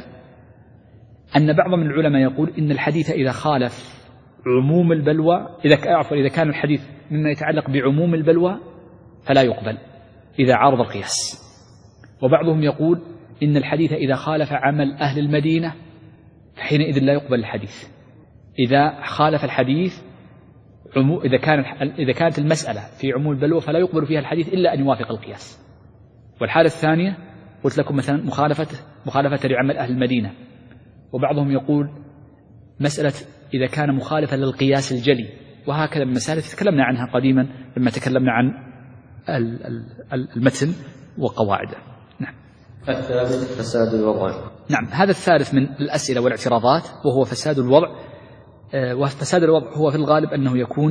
أن بعض من العلماء يقول إن الحديث إذا خالف عموم البلوى، إذا أعفوا إذا كان الحديث مما يتعلق بعموم البلوى فلا يقبل إذا عارض القياس. وبعضهم يقول إن الحديث إذا خالف عمل أهل المدينة فحينئذ لا يقبل الحديث. إذا خالف الحديث عمو إذا كان إذا كانت المسألة في عموم البلوى فلا يقبل فيها الحديث إلا أن يوافق القياس. والحالة الثانية قلت لكم مثلا مخالفة مخالفة لعمل أهل المدينة. وبعضهم يقول مسألة إذا كان مخالفا للقياس الجلي وهكذا من المسائل تكلمنا عنها قديما لما تكلمنا عن المتن وقواعده. نعم. الثالث فساد الوضع. نعم، هذا الثالث من الأسئلة والاعتراضات وهو فساد الوضع. وفساد الوضع هو في الغالب أنه يكون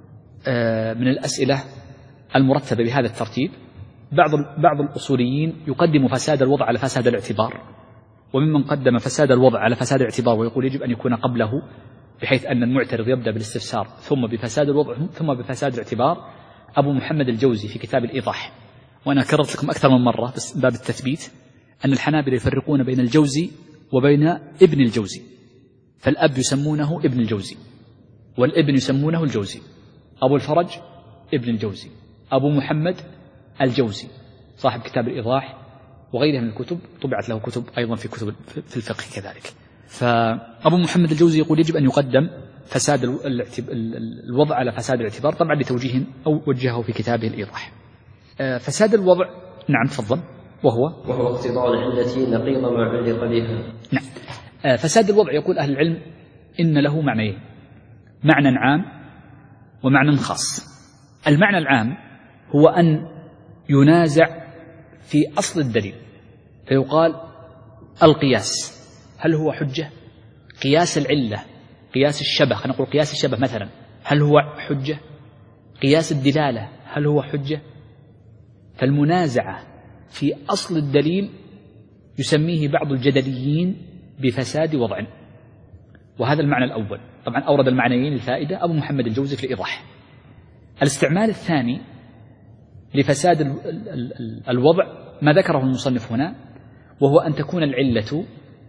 من الأسئلة المرتبة بهذا الترتيب. بعض بعض الأصوليين يقدم فساد الوضع على فساد الاعتبار، وممن قدم فساد الوضع على فساد الاعتبار ويقول يجب أن يكون قبله، بحيث أن المعترض يبدأ بالاستفسار ثم بفساد الوضع ثم بفساد الاعتبار، أبو محمد الجوزي في كتاب الإيضاح. وأنا كررت لكم أكثر من مرة بس باب التثبيت أن الحنابلة يفرقون بين الجوزي وبين ابن الجوزي، فالأب يسمونه ابن الجوزي والابن يسمونه الجوزي. أبو الفرج ابن الجوزي، أبو محمد الجوزي صاحب كتاب الإيضاح وغيرها من الكتب، طبعت له كتب أيضا في كتب في الفقه كذلك. فأبو محمد الجوزي يقول يجب أن يقدم فساد الوضع على فساد الاعتبار، طبعا لتوجيه أو وجهه في كتابه الإيضاح. فساد الوضع، نعم تفضل، وهو وهو اقتضاء العلة نقيض ما علق بها. نعم. فساد الوضع يقول أهل العلم إن له معنيين، معنى عام ومعنى خاص. المعنى العام هو أن ينازع في أصل الدليل، فيقال القياس هل هو حجة؟ قياس العلة، قياس الشبه، خلينا نقول قياس الشبه مثلا، هل هو حجة؟ قياس الدلالة هل هو حجة؟ فالمنازعة في أصل الدليل يسميه بعض الجدليين بفساد وضع، وهذا المعنى الأول. طبعا أورد المعنيين الفائدة أبو محمد الجوزي في الإيضاح. الاستعمال الثاني لفساد الوضع ما ذكره المصنف هنا، وهو أن تكون العلة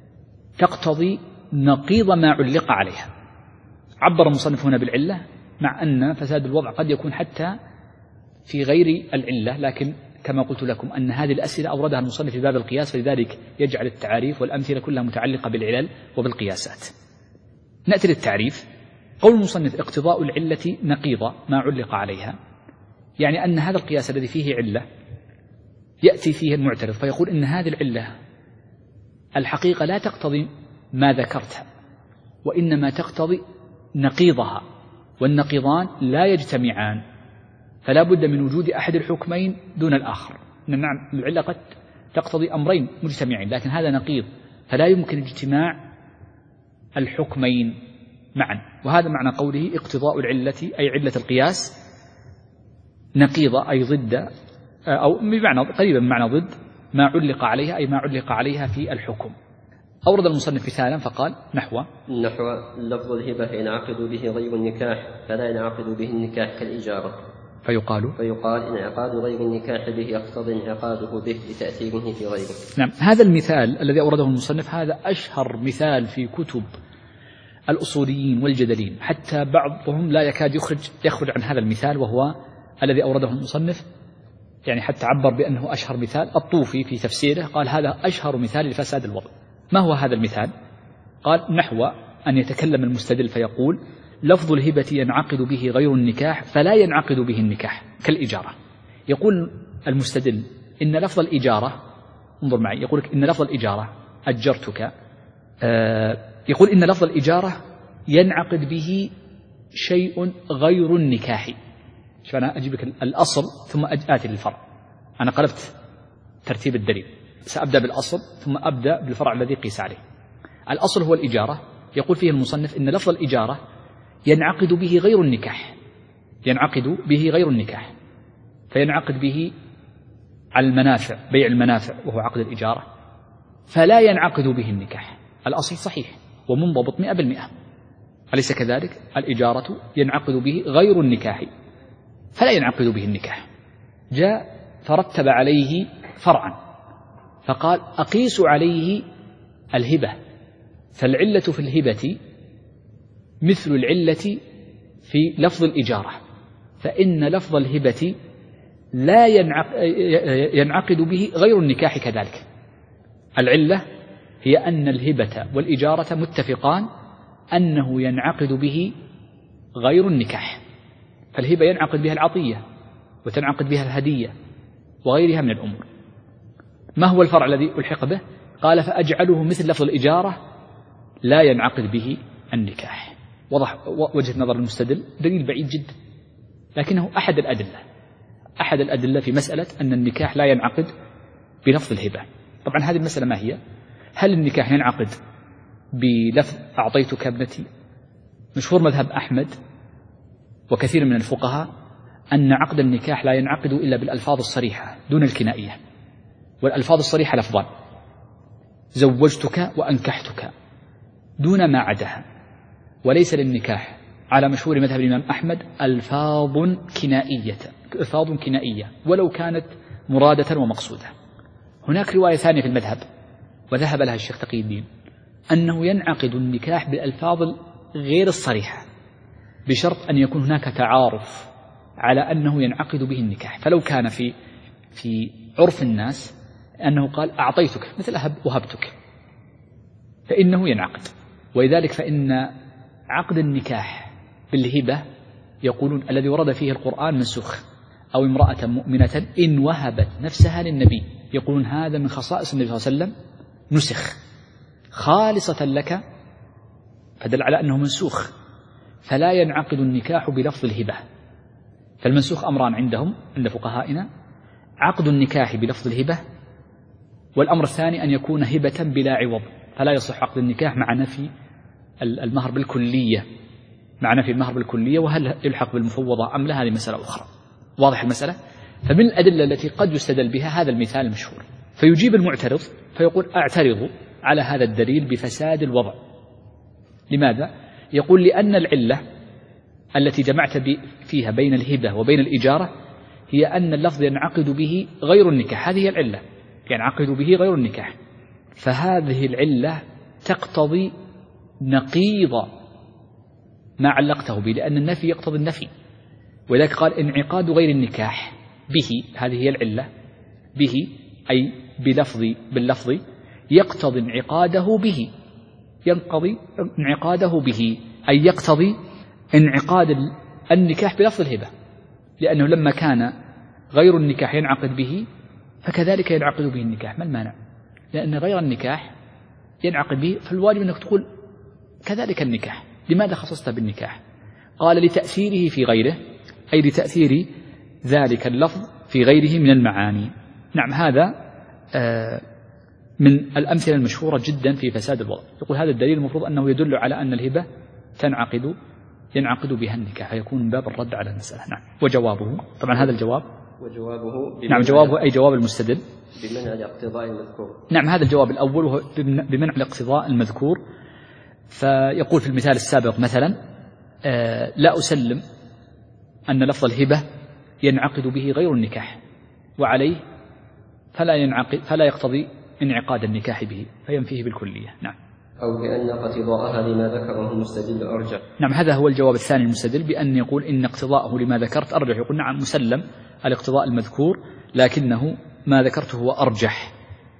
تقتضي نقيض ما علق عليها. عبر المصنف هنا بالعلة، مع أن فساد الوضع قد يكون حتى في غير العلة، لكن كما قلت لكم أن هذه الأسئلة أوردها المصنف في باب القياس، فلذلك يجعل التعاريف والأمثلة كلها متعلقة بالعلل وبالقياسات. نأتي للتعريف. قول المصنف اقتضاء العلة نقيض ما علق عليها، يعني أن هذا القياس الذي فيه علة يأتي فيه المعترض فيقول إن هذه العلة الحقيقة لا تقتضي ما ذكرتها، وإنما تقتضي نقيضها، والنقيضان لا يجتمعان، فلا بد من وجود أحد الحكمين دون الآخر. نعم، العلة قد تقتضي أمرين مجتمعين، لكن هذا نقيض، فلا يمكن اجتماع الحكمين معا. وهذا معنى قوله اقتضاء العلة، أي علة القياس نقيضة، أي ضد، أو بمعنى قريبا من معنى ضد ما علق عليها، أي ما علق عليها في الحكم. أورد المصنف مثالا فقال نحو نحو لفظ الهبة ينعقد به غير النكاح فلا ينعقد به النكاح كالإجارة، فيقال فيقال انعقاد غير النكاح به يقتضي انعقاده به لتأثيره في غيره. نعم، هذا المثال الذي أورده المصنف هذا أشهر مثال في كتب الأصوليين والجدلين، حتى بعضهم لا يكاد يخرج يخرج عن هذا المثال، وهو الذي أورده المصنف، يعني حتى عبر بأنه أشهر مثال. الطوفي في تفسيره قال هذا أشهر مثال لفساد الوضع. ما هو هذا المثال؟ قال نحو أن يتكلم المستدل فيقول لفظ الهبة ينعقد به غير النكاح فلا ينعقد به النكاح كالإجارة. يقول المستدل إن لفظ الإجارة، انظر معي، يقول إن لفظ الإجارة أجرتك، آه يقول إن لفظ الإجارة ينعقد به شيء غير النكاح. شوف أنا أجيب لك الأصل ثم آتي للفرع، أنا قلبت ترتيب الدليل، سأبدأ بالأصل ثم أبدأ بالفرع الذي قيس عليه. الأصل هو الإجارة. يقول فيه المصنف إن لفظ الإجارة ينعقد به غير النكاح، ينعقد به غير النكاح، فينعقد به على المنافع، بيع المنافع وهو عقد الإجارة، فلا ينعقد به النكاح. الأصل صحيح ومنضبط مئة بالمئة، أليس كذلك؟ الإجارة ينعقد به غير النكاح فلا ينعقد به النكاح. جاء فرتب عليه فرعا فقال أقيس عليه الهبة، فالعلة في الهبة مثل العلة في لفظ الإجارة، فإن لفظ الهبة لا ينعقد به غير النكاح كذلك. العلة هي أن الهبة والإجارة متفقان أنه ينعقد به غير النكاح، فالهبة ينعقد بها العطية وتنعقد بها الهدية وغيرها من الأمور. ما هو الفرع الذي ألحق به؟ قال فأجعله مثل لفظ الإجارة لا ينعقد به النكاح. وضح وجهة نظر المستدل دليل بعيد جدا، لكنه أحد الأدلة أحد الأدلة في مسألة أن النكاح لا ينعقد بلفظ الهبة. طبعا هذه المسألة ما هي؟ هل النكاح ينعقد بلفظ أعطيتك ابنتي؟ مشهور مذهب أحمد وكثير من الفقهاء أن عقد النكاح لا ينعقد إلا بالألفاظ الصريحة دون الكنائية، والألفاظ الصريحة لفظان: زوجتك وأنكحتك، دون ما عداها. وليس للنكاح على مشهور مذهب الإمام أحمد ألفاظ كنائية ألفاظ كنائية ولو كانت مرادة ومقصودة. هناك رواية ثانية في المذهب وذهب لها الشيخ تقي الدين أنه ينعقد النكاح بالألفاظ غير الصريحة بشرط أن يكون هناك تعارف على أنه ينعقد به النكاح. فلو كان في في عرف الناس أنه قال أعطيتك مثل أهب وهبتك فإنه ينعقد. ولذلك فإن عقد النكاح بالهبة يقولون الذي ورد فيه القرآن منسوخ، أو امرأة مؤمنة إن وهبت نفسها للنبي، يقولون هذا من خصائص النبي صلى الله عليه وسلم نسخ خالصة لك، فدل على أنه منسوخ، فلا ينعقد النكاح بلفظ الهبة. فالمنسوخ أمران عندهم عند فقهائنا: عقد النكاح بلفظ الهبة، والأمر الثاني أن يكون هبة بلا عوض، فلا يصح عقد النكاح مع نفي المهر بالكلية مع نفي المهر بالكلية وهل يلحق بالمفوضة أم لا، هذه مسألة أخرى. واضح المسألة؟ فمن الأدلة التي قد يستدل بها هذا المثال المشهور، فيجيب المعترض فيقول أعترض على هذا الدليل بفساد الوضع. لماذا؟ يقول لأن العلة التي جمعت فيها بين الهبة وبين الإجارة هي أن اللفظ ينعقد به غير النكاح، هذه هي العلة، ينعقد به غير النكاح، فهذه العلة تقتضي نقيض ما علقته به، لأن النفي يقتضي النفي. ولذلك قال انعقاد غير النكاح به، هذه هي العلة، به أي بلفظ باللفظ يقتضي انعقاده به، ينقضي انعقاده به أي يقتضي انعقاد النكاح بلفظ الهبة، لأنه لما كان غير النكاح ينعقد به فكذلك ينعقد به النكاح. ما المانع؟ لأن غير النكاح ينعقد به، فالواجب أنك تقول كذلك النكاح. لماذا خصصت بالنكاح؟ قال لتأثيره في غيره، أي لتأثير ذلك اللفظ في غيره من المعاني. نعم، هذا من الأمثلة المشهورة جدا في فساد الوضع. يقول هذا الدليل المفروض أنه يدل على أن الهبة تنعقد ينعقد بها النكاح، فيكون من باب الرد على المسألة. نعم. وجوابه، طبعا هذا الجواب وجوابه نعم جوابه أي جواب المستدل بمنع الاقتضاء المذكور. نعم، هذا الجواب الأول وهو بمنع الاقتضاء المذكور. فيقول في المثال السابق مثلا آه لا أسلم أن لفظ الهبة ينعقد به غير النكاح، وعليه فلا ينعقد فلا يقتضي انعقاد النكاح به فينفيه بالكلية. نعم. أو بأن اقتضاءها لما ذكره المستدل أرجح. نعم، هذا هو الجواب الثاني المستدل، بأن يقول إن اقتضاءه لما ذكرت أرجح. يقول نعم مسلم الاقتضاء المذكور، لكنه ما ذكرته هو أرجح.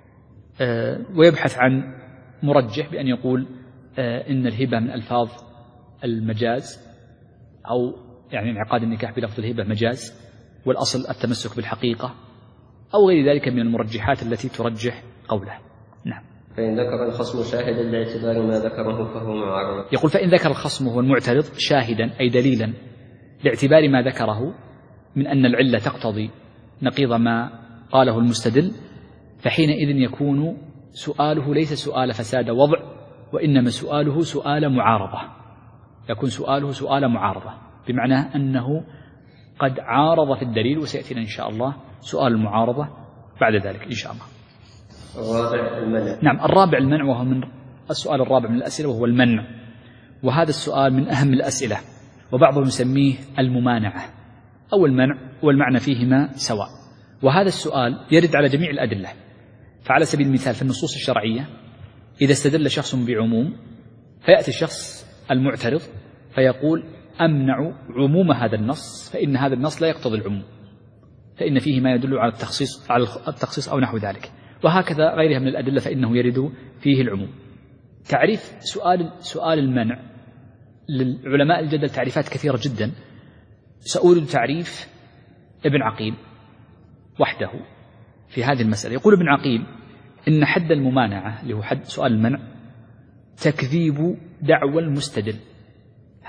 آه ويبحث عن مرجح بأن يقول آه إن الهبة من ألفاظ المجاز، أو يعني انعقاد النكاح بلفظ الهبة مجاز، والأصل التمسك بالحقيقة، أو غير ذلك من المرجحات التي ترجح قوله. نعم. فإن ذكر الخصم شاهدا لاعتبار ما ذكره فهو معارض. يقول فإن ذكر الخصم هو المعترض شاهدا أي دليلا لاعتبار ما ذكره من أن العلة تقتضي نقيض ما قاله المستدل، فحينئذ يكون سؤاله ليس سؤال فساد وضع، وإنما سؤاله سؤال معارضة. يكون سؤاله سؤال معارضة بمعنى أنه قد عارض في الدليل، وسيأتينا إن شاء الله سؤال المعارضة بعد ذلك إن شاء الله. الرابع المنع. نعم، الرابع المنع، وهو من السؤال الرابع من الأسئلة، وهو المنع. وهذا السؤال من أهم الأسئلة، وبعضهم يسميه الممانعة أو المنع، والمعنى فيهما سواء. وهذا السؤال يرد على جميع الأدلة. فعلى سبيل المثال في النصوص الشرعية إذا استدل شخص بعموم، فيأتي الشخص المعترض فيقول أمنع عموم هذا النص، فإن هذا النص لا يقتضي العموم، فإن فيه ما يدل على التخصيص على التخصيص أو نحو ذلك. وهكذا غيرها من الأدلة فإنه يرد فيه العموم. تعريف سؤال سؤال المنع للعلماء الجدل تعريفات كثيرة جدا. سأقول تعريف ابن عقيل وحده في هذه المسألة. يقول ابن عقيل إن حد الممانعة اللي هو حد سؤال المنع تكذيب دعوى المستدل.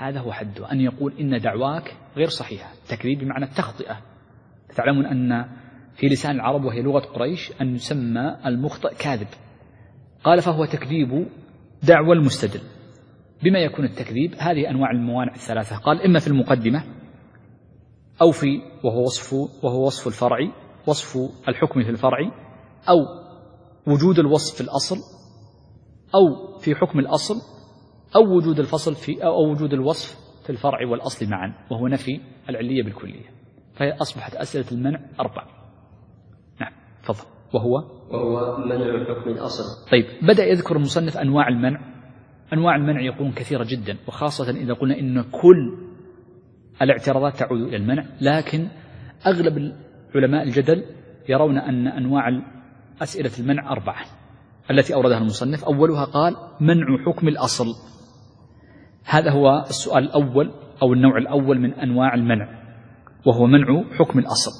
هذا هو حده، أن يقول إن دعواك غير صحيحة. تكذيب بمعنى التخطئة. تعلمون أن في لسان العرب وهي لغة قريش أن يسمى المخطئ كاذب. قال فهو تكذيب دعوى المستدل. بما يكون التكذيب؟ هذه أنواع الموانع الثلاثة. قال إما في المقدمة أو في وهو وصف وهو وصف الفرع، وصف الحكم في الفرع، أو وجود الوصف في الأصل، أو في حكم الأصل، أو وجود الفصل في أو وجود الوصف في الفرع والأصل معا، وهو نفي العلية بالكلية. فهي أصبحت أسئلة المنع أربع. نعم تفضل. وهو وهو منع حكم الأصل. طيب، بدأ يذكر المصنف أنواع المنع. أنواع المنع يكون كثيرة جدا، وخاصة إذا قلنا إن كل الاعتراضات تعود إلى المنع، لكن أغلب علماء الجدل يرون أن أنواع أسئلة المنع أربعة التي أوردها المصنف. أولها قال منع حكم الأصل. هذا هو السؤال الأول أو النوع الأول من أنواع المنع، وهو منع حكم الأصل.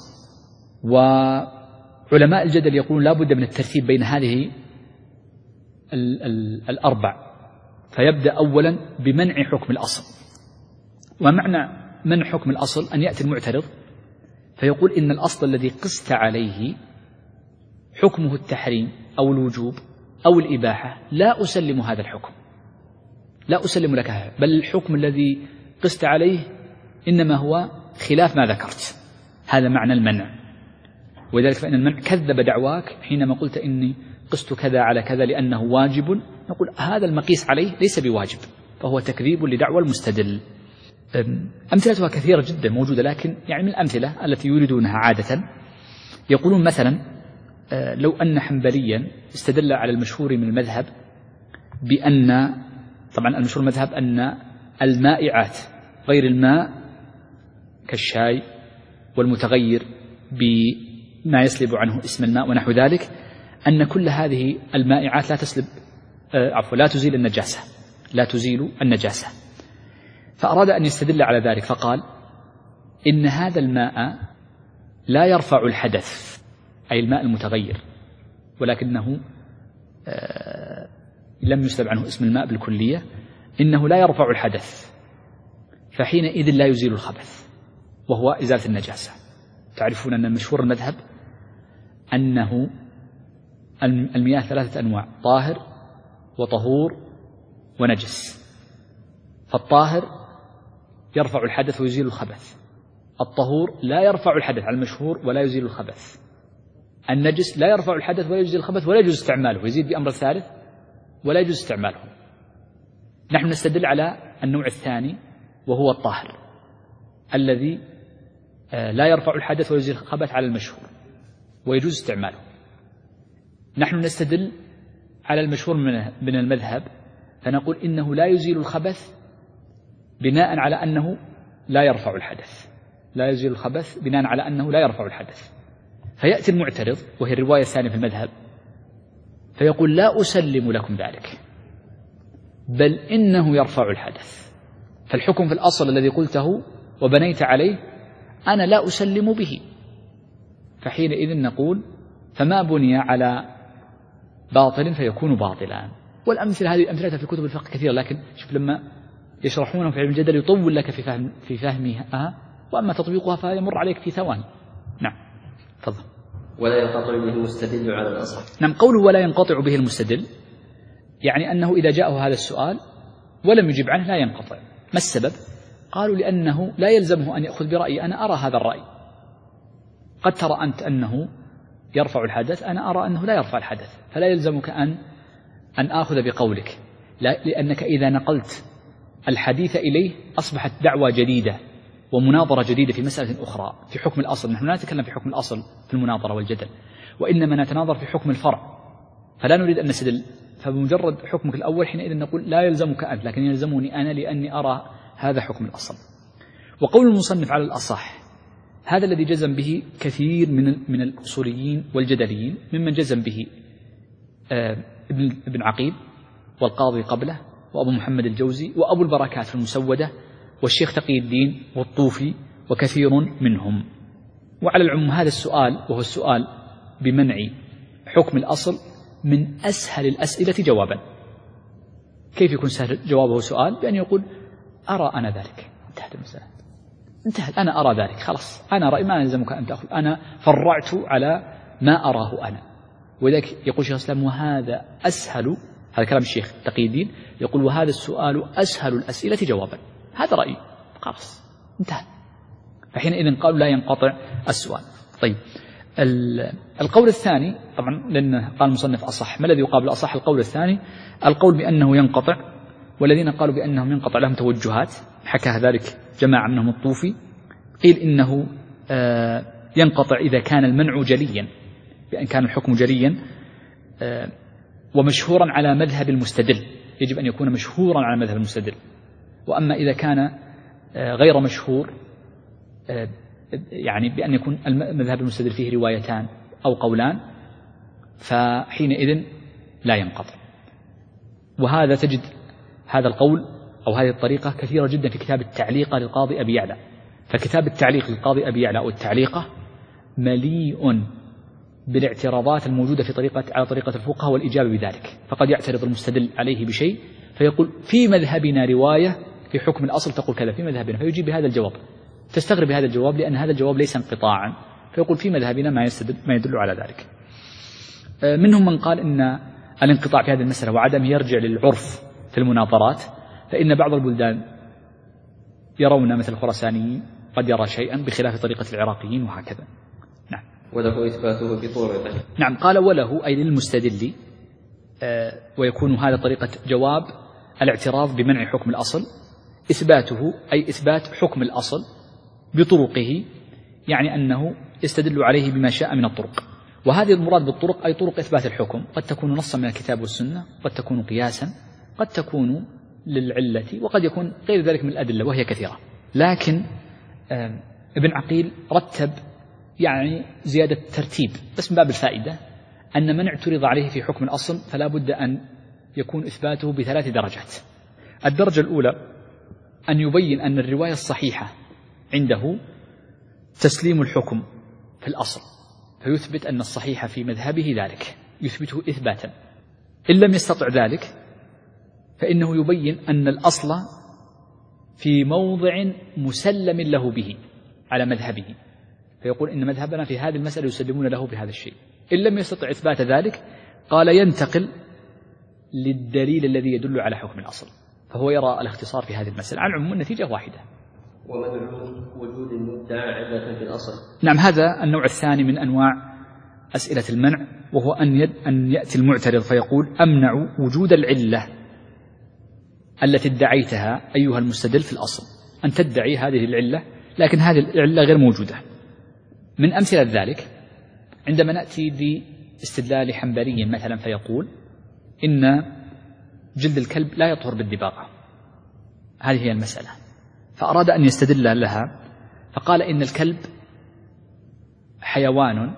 وعلماء الجدل يقولون لا بد من الترتيب بين هذه ال ال الأربع، فيبدأ أولا بمنع حكم الأصل. ومعنى منع حكم الأصل أن يأتي المعترض فيقول إن الأصل الذي قست عليه حكمه التحريم أو الوجوب أو الإباحة، لا أسلم هذا الحكم، لا أسلم لك هذا، بل الحكم الذي قست عليه إنما هو خلاف ما ذكرت. هذا معنى المنع. ولذلك فإن المنع كذب دعواك حينما قلت إني قست كذا على كذا لأنه واجب. نقول هذا المقيس عليه ليس بواجب، فهو تكذيب لدعوى المستدل. أمثلتها كثيرة جدا موجودة، لكن يعني من الأمثلة التي يريدونها عادة يقولون مثلا لو أن حنبليا استدل على المشهور من المذهب بأن، طبعا المشهور المذهب أن المائعات غير الماء كالشاي والمتغير بما يسلب عنه اسم الماء ونحو ذلك، أن كل هذه المائعات لا تسلب آه عفوا لا تزيل النجاسة، لا تزيل النجاسة. فأراد أن يستدل على ذلك فقال إن هذا الماء لا يرفع الحدث، أي الماء المتغير، ولكنه آه لم يسلب عنه اسم الماء بالكلية، إنه لا يرفع الحدث، فحينئذ لا يزيل الخبث وهو إزالة النجاسة. تعرفون أن مشهور المذهب أنه المياه ثلاثة أنواع: طاهر وطهور ونجس. فالطاهر يرفع الحدث ويزيل الخبث، الطهور لا يرفع الحدث على المشهور ولا يزيل الخبث، النجس لا يرفع الحدث ولا يزيل الخبث ولا يجوز استعماله، يزيد بأمر الثالث ولا يجوز استعماله. نحن نستدل على النوع الثاني وهو الطاهر الذي لا يرفع الحدث ويزيل الخبث على المشهور ويجوز استعماله. نحن نستدل على المشهور من المذهب فنقول إنه لا يزيل الخبث بناء على أنه لا يرفع الحدث، لا يزيل الخبث بناء على أنه لا يرفع الحدث. فيأتي المعترض وهي الرواية الثانية في المذهب فيقول لا أسلم لكم ذلك، بل إنه يرفع الحدث، فالحكم في الأصل الذي قلته وبنيت عليه أنا لا أسلم به. فحينئذ نقول فما بني على باطل فيكون باطلا. والأمثلة هذه أمثلتها في كتب الفقه كثيرة، لكن شوف لما يشرحونه في علم الجدل يطول لك في فهم في فهمها، وأما تطبيقها فيمر عليك في ثواني. نعم تفضل. ولا ينقطع به المستدل على الأصح. نعم، قوله ولا ينقطع به المستدل يعني أنه إذا جاءه هذا السؤال ولم يجب عنه لا ينقطع. ما السبب؟ قالوا لأنه لا يلزمه أن يأخذ برأيي، أنا أرى هذا الرأي. قد ترى أنت أنه يرفع الحدث، أنا أرى أنه لا يرفع الحدث، فلا يلزمك أن أن آخذ بقولك، لا، لأنك إذا نقلت الحديث إليه أصبحت دعوة جديدة ومناظرة جديدة في مسألة أخرى في حكم الأصل. نحن لا نتكلم في حكم الأصل في المناظرة والجدل، وإنما نتناظر في حكم الفرع، فلا نريد أن نستدل. فبمجرد حكمك الأول حينئذ نقول لا يلزمك أنت، لكن يلزمني أنا لأني أرى هذا حكم الأصل. وقول المصنف على الأصح هذا الذي جزم به كثير من من الأصوليين والجدليين، ممن جزم به ابن ابن عقيل والقاضي قبله وأبو محمد الجوزي وأبو البركات في المسودة والشيخ تقي الدين والطوفي وكثير منهم. وعلى العموم هذا السؤال وهو السؤال بمنع حكم الأصل من أسهل الأسئلة جوابا. كيف يكون سهل جوابه سؤال؟ بأن يقول أرى أنا ذلك، انتهت المسألة، انتهت، أنا أرى ذلك، خلاص أنا رأي، ما يلزمك أن تأخذ، أنا فرعت على ما أراه أنا. وذلك يقول شيخ الإسلام وهذا أسهل، هذا كلام الشيخ تقي الدين، يقول وهذا السؤال أسهل الأسئلة جوابا، هذا رأيي، خلاص انتهى. فحينئذ قالوا لا ينقطع السؤال. طيب القول الثاني طبعا لأن قال المصنف أصح، ما الذي يقابل أصح؟ القول الثاني القول بأنه ينقطع، والذين قالوا بأنهم ينقطع لهم توجهات، حكى ذلك جماعة منهم الطوفي، قيل إنه آه ينقطع إذا كان المنع جليا، بأن كان الحكم جليا آه ومشهورا على مذهب المستدل، يجب أن يكون مشهورا على مذهب المستدل. وأما إذا كان آه غير مشهور آه يعني بأن يكون المذهب المستدل فيه روايتان أو قولان، فحينئذ لا ينقطع. وهذا تجد هذا القول أو هذه الطريقة كثيرة جدا في كتاب التعليقة للقاضي أبي يعلى. فكتاب التعليق للقاضي أبي يعلى أو التعليقة مليء بالاعتراضات الموجودة في طريقة على طريقة الفقهاء والإجابة بذلك. فقد يعترض المستدل عليه بشيء فيقول في مذهبنا رواية في حكم الأصل تقول كذا في مذهبنا، فيجيب بهذا الجواب، تستغرب هذا الجواب لأن هذا الجواب ليس انقطاعا، فيقول في مذهبنا ما يستدل ما يدل على ذلك. منهم من قال إن الانقطاع في هذه المسألة وعدم يرجع للعرف في المناظرات، فإن بعض البلدان يرون مثل الخراسانيين قد يرى شيئا بخلاف طريقة العراقيين وهكذا. نعم. وله إثباته بطرق. نعم قال وله أي للمستدل، آه ويكون هذا طريقة جواب الاعتراض بمنع حكم الأصل، إثباته أي إثبات حكم الأصل بطرقه، يعني أنه يستدل عليه بما شاء من الطرق. وهذه المراد بالطرق أي طرق إثبات الحكم، قد تكون نصا من الكتاب والسنة، قد تكون قياسا، قد تكون للعلة، وقد يكون غير ذلك من الأدلة وهي كثيرة. لكن ابن عقيل رتب يعني زيادة ترتيب بس من باب الفائدة، أن من اعترض عليه في حكم الأصل فلا بد أن يكون إثباته بثلاث درجات. الدرجة الأولى أن يبين أن الرواية الصحيحة عنده تسليم الحكم في الأصل، فيثبت أن الصحيح في مذهبه ذلك، يثبته إثباتا. إن لم يستطع ذلك فإنه يبين أن الأصل في موضع مسلم له به على مذهبه، فيقول إن مذهبنا في هذه المسألة يسلمون له بهذا الشيء. إن لم يستطع إثبات ذلك قال ينتقل للدليل الذي يدل على حكم الأصل، فهو يرى الاختصار في هذه المسألة. على العموم النتيجة واحدة. ومنع وجود المدعى علة في الأصل. نعم هذا النوع الثاني من أنواع أسئلة المنع، وهو أن يد أن يأتي المعترض فيقول أمنع وجود العلة التي ادعيتها أيها المستدل في الأصل، أن تدعي هذه العلة لكن هذه العلة غير موجودة. من أمثلة ذلك عندما نأتي باستدلال حنبلي مثلا فيقول إن جلد الكلب لا يطهر بالدباغة، هذه هي المسألة، فأراد أن يستدل لها فقال إن الكلب حيوان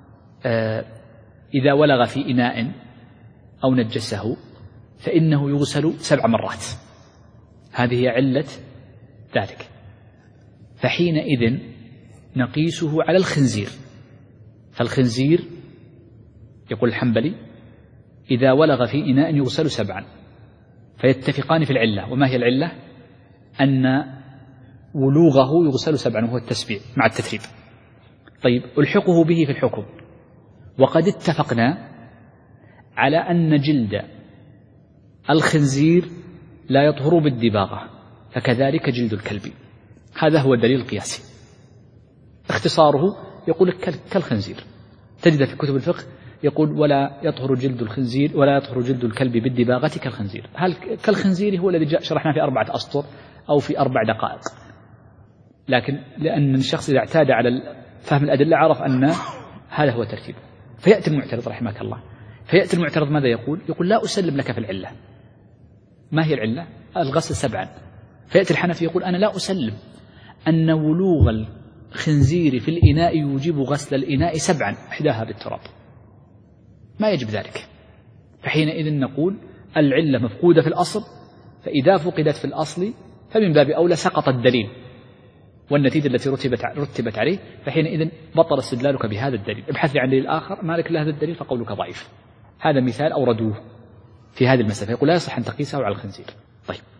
إذا ولغ في إناء أو نجسه فإنه يغسل سبع مرات، هذه هي علة ذلك. فحينئذ نقيسه على الخنزير، فالخنزير يقول الحنبلي إذا ولغ في إناء يغسل سبعا، فيتفقان في العلة. وما هي العلة؟ أن ولوغه يغسل سبعا وهو التسبيع مع التتريب. طيب ألحقه به في الحكم، وقد اتفقنا على أن جلد الخنزير لا يطهر بالدباغة، فكذلك جلد الكلب. هذا هو الدليل القياسي. اختصاره يقول كالخنزير، تجد في كتب الفقه يقول ولا يطهر جلد الخنزير ولا يطهر جلد الكلب بالدباغة كالخنزير. هل كالخنزير هو الذي شرحنا في أربعة أسطر أو في أربع دقائق، لكن لأن الشخص إذا اعتاد على فهم الأدلة عرف أن هذا هو ترتيبه. فيأتي المعترض رحمك الله، فيأتي المعترض ماذا يقول؟ يقول لا أسلم لك في العلة. ما هي العلة؟ الغسل سبعا. فيأتي الحنفي يقول أنا لا أسلم أن ولوغ الخنزير في الإناء يوجب غسل الإناء سبعا إحداها بالتراب، ما يجب ذلك. فحينئذ نقول العلة مفقودة في الأصل، فإذا فقدت في الأصل فمن باب أولى سقط الدليل والنتيجة التي رتبت رتبت عليه، فحينئذ بطل استدلالك بهذا الدليل. ابحث عن دليل آخر ما لك لهذا الدليل فقولك ضعيف. هذا مثال أوردوه في هذه المسألة، يقول لا يصح أن تقيسه على الخنزير. طيب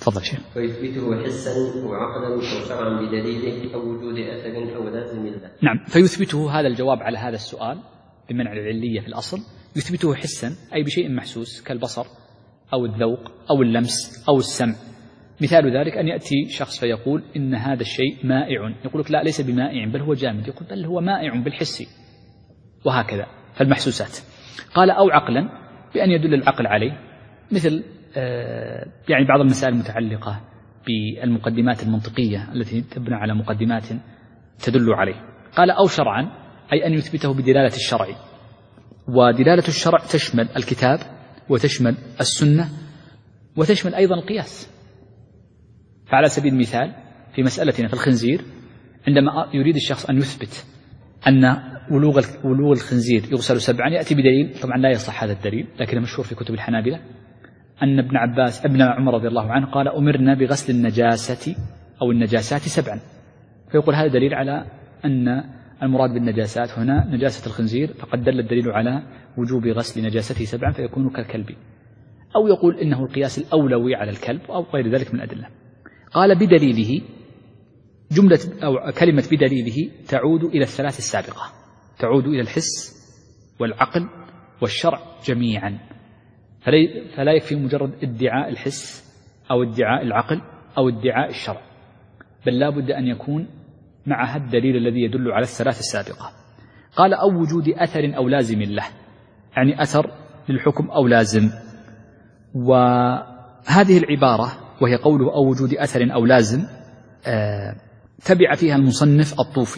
تفضل شيخ. فيثبته حسا وعقلا وشرعا بدليله أو وجود أثر أو لازم له. نعم، فيثبته هذا الجواب على هذا السؤال بمنع العلية في الأصل، يثبته حسا أي بشيء محسوس كالبصر أو الذوق أو اللمس أو السمع. مثال ذلك أن يأتي شخص فيقول إن هذا الشيء مائع، يقول لك لا ليس بمائع بل هو جامد، يقول بل هو مائع بالحس، وهكذا فالمحسوسات. قال أو عقلا بأن يدل العقل عليه، مثل آه يعني بعض المسائل المتعلقة بالمقدمات المنطقية التي تبنى على مقدمات تدل عليه. قال أو شرعا أي أن يثبته بدلالة الشرع، ودلالة الشرع تشمل الكتاب وتشمل السنة وتشمل أيضا القياس. فعلى سبيل المثال في مسألتنا في الخنزير، عندما يريد الشخص أن يثبت أن ولوغ الخنزير يغسل سبعا، يأتي بدليل طبعا لا يصح هذا الدليل لكنه مشهور في كتب الحنابلة، أن ابن عباس ابن عمر رضي الله عنه قال أمرنا بغسل النجاسة أو النجاسات سبعا، فيقول هذا دليل على أن المراد بالنجاسات هنا نجاسة الخنزير، فقد دل الدليل على وجوب غسل نجاسته سبعا فيكون كالكلب. أو يقول إنه القياس الأولوي على الكلب أو غير ذلك من الأدلة. قال بدليله، جملة أو كلمة بدليله تعود إلى الثلاث السابقة، تعود إلى الحس والعقل والشرع جميعا، فلا يكفي مجرد ادعاء الحس أو ادعاء العقل أو ادعاء الشرع، بل لا بد أن يكون معها الدليل الذي يدل على الثلاث السابقة. قال أو وجود أثر أو لازم له، يعني أثر للحكم أو لازم. وهذه العبارة وهي قوله أو وجود أثر أو لازم آه تبع فيها المصنف الطوفي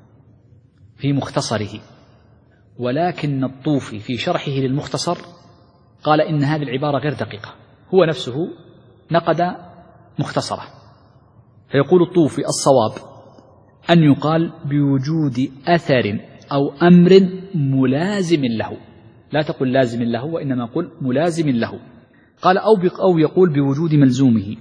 في مختصره، ولكن الطوفي في شرحه للمختصر قال إن هذه العبارة غير دقيقة، هو نفسه نقد مختصره، فيقول الطوفي الصواب أن يقال بوجود أثر أو أمر ملازم له، لا تقل لازم له وإنما قل ملازم له. قال أو, أو يقول بوجود ملزومه،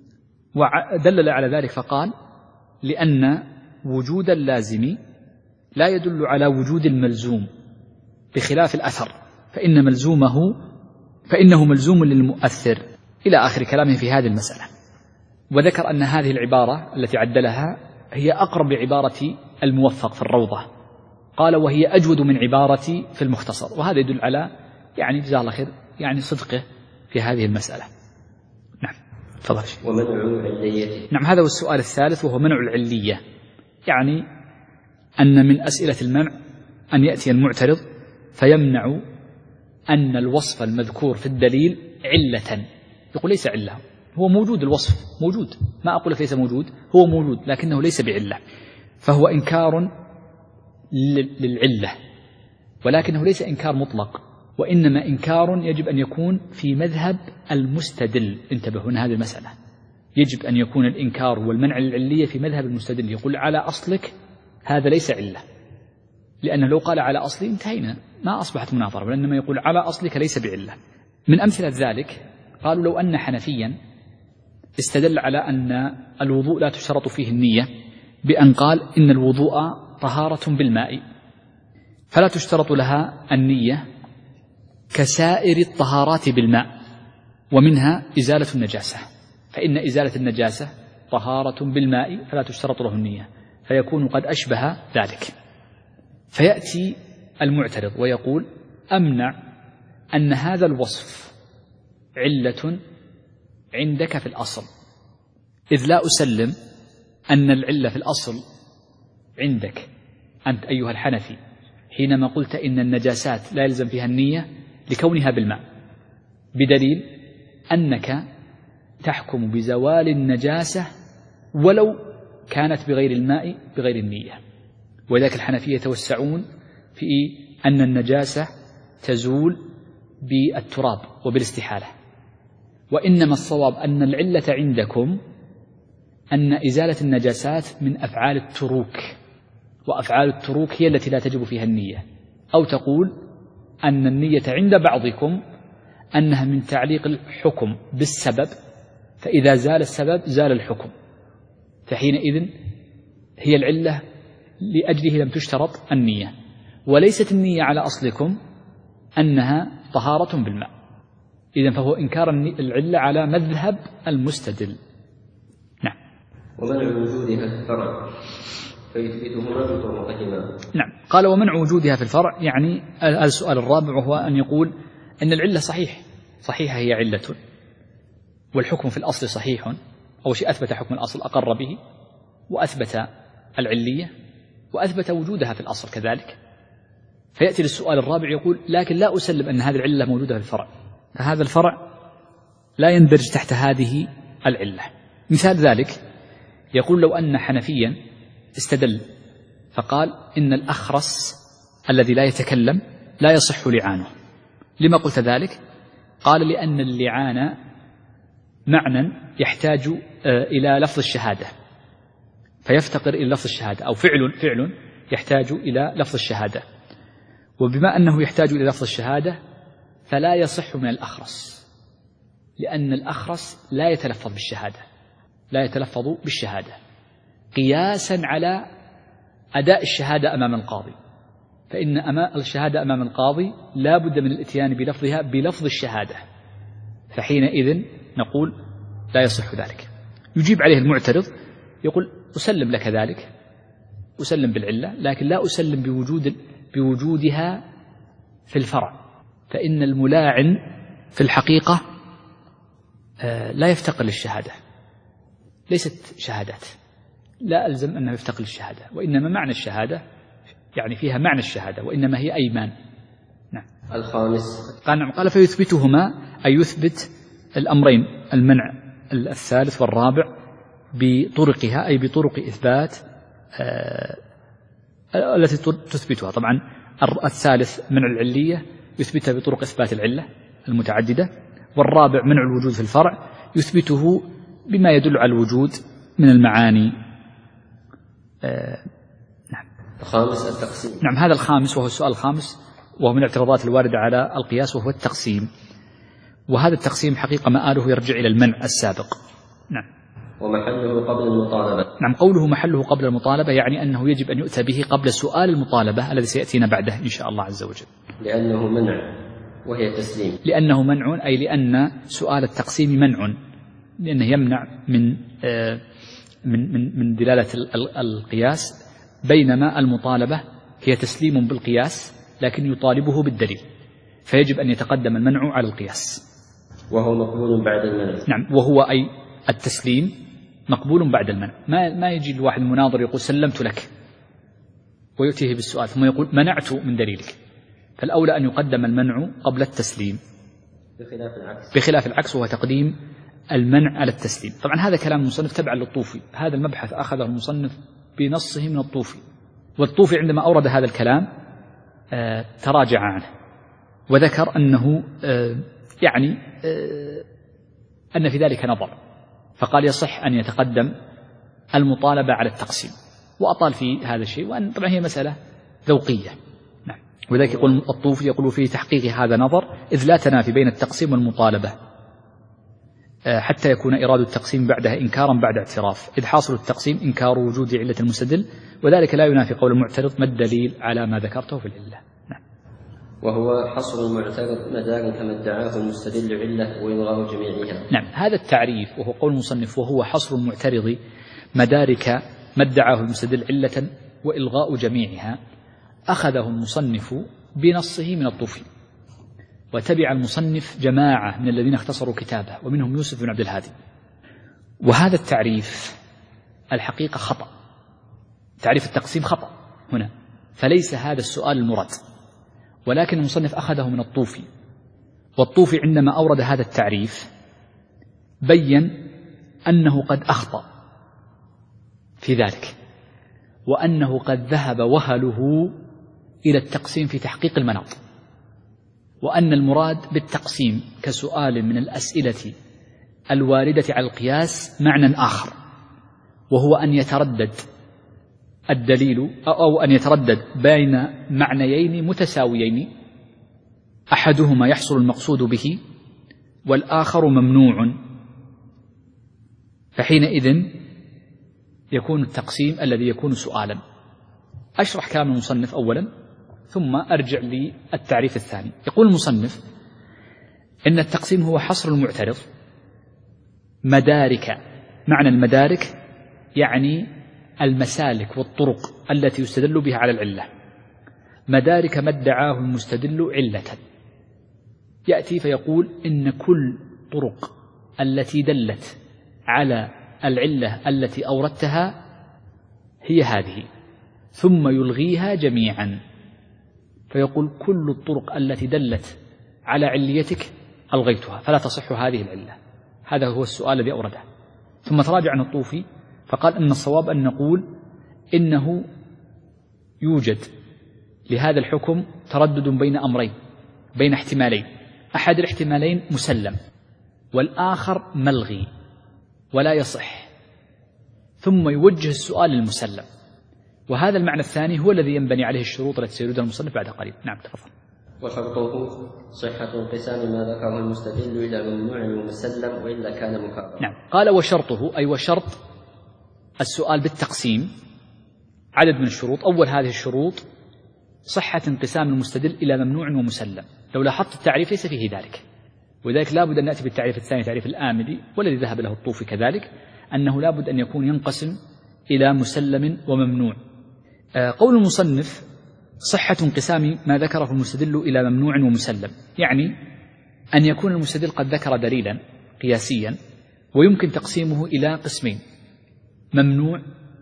ودلل على ذلك فقال لأن وجود اللازم لا يدل على وجود الملزوم بخلاف الأثر، فإن ملزومه فإنه ملزوم للمؤثر، إلى آخر كلامه في هذه المسألة. وذكر أن هذه العبارة التي عدلها هي أقرب لعبارة الموفق في الروضة، قال وهي أجود من عبارة في المختصر، وهذا يدل على يعني جزاه الله خير يعني صدقه في هذه المسألة. نعم تفضل. ومنع العلية. نعم هذا هو السؤال الثالث وهو منع العلية، يعني أن من أسئلة المنع أن يأتي المعترض فيمنع أن الوصف المذكور في الدليل علة، يقول ليس علة، هو موجود الوصف موجود، ما أقول لك ليس موجود، هو موجود لكنه ليس بعلة، فهو إنكار للعلة، ولكنه ليس إنكار مطلق، وإنما إنكار يجب أن يكون في مذهب المستدل. انتبهوا هنا هذه المسألة، يجب أن يكون الإنكار والمنع للعلية في مذهب المستدل، يقول على أصلك هذا ليس علة، لأنه لو قال على أصلي انتهينا ما أصبحت مناظرة، وإنما يقول على أصلك ليس بعلة. من أمثلة ذلك قالوا لو أن حنفيا استدل على أن الوضوء لا تشترط فيه النية بأن قال إن الوضوء طهارة بالماء فلا تشترط لها النية كسائر الطهارات بالماء، ومنها إزالة النجاسة، فإن إزالة النجاسة طهارة بالماء فلا تشترط له النية، فيكون قد أشبه ذلك. فيأتي المعترض ويقول أمنع أن هذا الوصف علة عندك في الأصل، إذ لا أسلم أن العلة في الأصل عندك أنت أيها الحنفي حينما قلت إن النجاسات لا يلزم فيها النية لكونها بالماء، بدليل أنك تحكم بزوال النجاسة ولو كانت بغير الماء بغير النية. وذلك الحنفية يتوسعون في أن النجاسة تزول بالتراب وبالاستحالة، وإنما الصواب أن العلة عندكم أن إزالة النجاسات من أفعال التروك، وأفعال التروك هي التي لا تجب فيها النية، أو تقول أن النية عند بعضكم أنها من تعليق الحكم بالسبب، فإذا زال السبب زال الحكم، فحينئذ هي العلة لأجله لم تشترط النية، وليست النية على أصلكم أنها طهارة بالماء. إذن فهو إنكار العلة على مذهب المستدل. نعم. ومنع وجودها في الفرع فيثبتهما بطرقهما. نعم. قال ومنع وجودها في الفرع يعني السؤال الرابع، وهو أن يقول أن العلة صحيح صحيحة هي علة، والحكم في الأصل صحيح، أو شيء أثبت حكم الأصل أقر به وأثبت العلية وأثبت وجودها في الأصل كذلك. فيأتي للسؤال الرابع يقول لكن لا أسلم أن هذه العلة موجودة في الفرع، فهذا الفرع لا يندرج تحت هذه العلة. مثال ذلك يقول لو أن حنفيا استدل فقال إن الأخرس الذي لا يتكلم لا يصح لعانه. لما قلت ذلك؟ قال لأن اللعان معنى يحتاج إلى لفظ الشهادة، فيفتقر إلى لفظ الشهادة، أو فعل فعل يحتاج إلى لفظ الشهادة، وبما أنه يحتاج إلى لفظ الشهادة فلا يصح من الأخرس، لأن الأخرس لا يتلفظ بالشهادة لا يتلفظ بالشهادة قياسا على أداء الشهادة أمام القاضي، فإن أمام الشهادة أمام القاضي لا بد من الإتيان بلفظها بلفظ الشهادة، فحينئذ نقول لا يصح ذلك. يجيب عليه المعترض يقول أسلم لك ذلك، أسلم بالعلة، لكن لا أسلم بوجود بوجودها في الفرع، فإن الملاعن في الحقيقة لا يفتقر للشهادة، ليست شهادات، لا ألزم أنه يفتقر للشهادة، وإنما معنى الشهادة يعني فيها معنى الشهادة، وإنما هي أيمان. نعم. الخامس قال, قال فيثبتهما أي يثبت الأمرين، المنع الثالث والرابع بطرقها، أي بطرق إثبات آه التي تثبتها. طبعا الثالث منع العلية يثبتها بطرق إثبات العلة المتعددة، والرابع منع الوجود في الفرع يثبته بما يدل على الوجود من المعاني. آه نعم. الخامس التقسيم. نعم، هذا الخامس وهو السؤال الخامس، وهو من الاعتراضات الواردة على القياس، وهو التقسيم، وهذا التقسيم حقيقة مآله يرجع إلى المنع السابق. نعم. ومحله قبل المطالبة. نعم، قوله محله قبل المطالبة يعني أنه يجب أن يؤتى به قبل سؤال المطالبة الذي سيأتينا بعده إن شاء الله عز وجل. لأنه منع وهي تسليم. لأنه منع أي لأن سؤال التقسيم منع، لأنه يمنع من من من من دلالة القياس، بينما المطالبة هي تسليم بالقياس لكن يطالبه بالدليل، فيجب أن يتقدم المنع على القياس. وهو مقبول بعد المنع. نعم، وهو أي التسليم مقبول بعد المنع. ما ما يجي الواحد المناظر يقول سلمت لك ويؤتيه بالسؤال ثم يقول منعت من دليلك، فالأولى أن يقدم المنع قبل التسليم، بخلاف العكس بخلاف العكس وهو تقديم المنع على التسليم. طبعا هذا كلام المصنف تبع للطوفي، هذا المبحث أخذه المصنف بنصه من الطوفي، والطوفي عندما أورد هذا الكلام آه تراجع عنه وذكر أنه آه يعني آه أن في ذلك نظر، فقال يصح أن يتقدم المطالبة على التقسيم، وأطال في هذا الشيء، وأن طبعا هي مسألة ذوقية. نعم. وذلك يقول الطوفي يقول في تحقيق هذا نظر، إذ لا تنافي بين التقسيم والمطالبة حتى يكون إراد التقسيم بعدها إنكارا بعد اعتراف، إذ حاصل التقسيم إنكار وجود علة المستدل، وذلك لا ينافي قول المعترض ما الدليل على ما ذكرته في العلة. نعم. وهو حصر المعترض مدار كما ادعاه المستدل علة وإلغاء جميعها. نعم، هذا التعريف وهو قول المصنف وهو حصر المعترض مدارك ما ادعاه المستدل علة وإلغاء جميعها، أخذه المصنف بنصه من الطوفي، وتبع المصنف جماعة من الذين اختصروا كتابه ومنهم يوسف بن عبد الهادي. وهذا التعريف الحقيقة خطأ، تعريف التقسيم خطأ هنا، فليس هذا السؤال المراد، ولكن المصنف أخذه من الطوفي، والطوفي عندما أورد هذا التعريف بيّن أنه قد أخطأ في ذلك، وأنه قد ذهب وهله إلى التقسيم في تحقيق المناط، وأن المراد بالتقسيم كسؤال من الأسئلة الواردة على القياس معنى آخر، وهو أن يتردد الدليل أو أن يتردد بين معنيين متساويين أحدهما يحصل المقصود به والآخر ممنوع، فحينئذ يكون التقسيم الذي يكون سؤالا. أشرح كلام المصنف أولا ثم أرجع للتعريف الثاني. يقول المصنف إن التقسيم هو حصر المعترض مدارك. معنى المدارك يعني المسالك والطرق التي يستدل بها على العلة. مدارك ما ادعاه المستدل علة، يأتي فيقول إن كل طرق التي دلت على العلة التي أوردتها هي هذه، ثم يلغيها جميعا، فيقول كل الطرق التي دلت على عليتك ألغيتها فلا تصح هذه العلة. هذا هو السؤال الذي أورده. ثم تراجع عن الطوفي فقال إن الصواب أن نقول إنه يوجد لهذا الحكم تردد بين أمرين، بين احتمالين، أحد الاحتمالين مسلم والآخر ملغي ولا يصح، ثم يوجه السؤال للمسلم، وهذا المعنى الثاني هو الذي ينبني عليه الشروط التي سيردها المصنف بعد قليل. نعم تفضل. وشرطه صحة انقسام ما ذكره المستدل إلى ممنوع ومسلم وإلا كان مكابرا. نعم. قال وشرطه أي وشرط السؤال بالتقسيم عدد من الشروط. أول هذه الشروط صحة انقسام المستدل إلى ممنوع ومسلم. لو لاحظت التعريف ليس فيه ذلك، وذلك لا بد أن نأتي بالتعريف الثاني تعريف الآمدي والذي ذهب له الطوفي كذلك، أنه لا بد أن يكون ينقسم إلى مسلم وممنوع. قول المصنف صحة انقسام ما ذكره المستدل إلى ممنوع ومسلم، يعني أن يكون المستدل قد ذكر دليلا قياسيا ويمكن تقسيمه إلى قسمين، ممنوع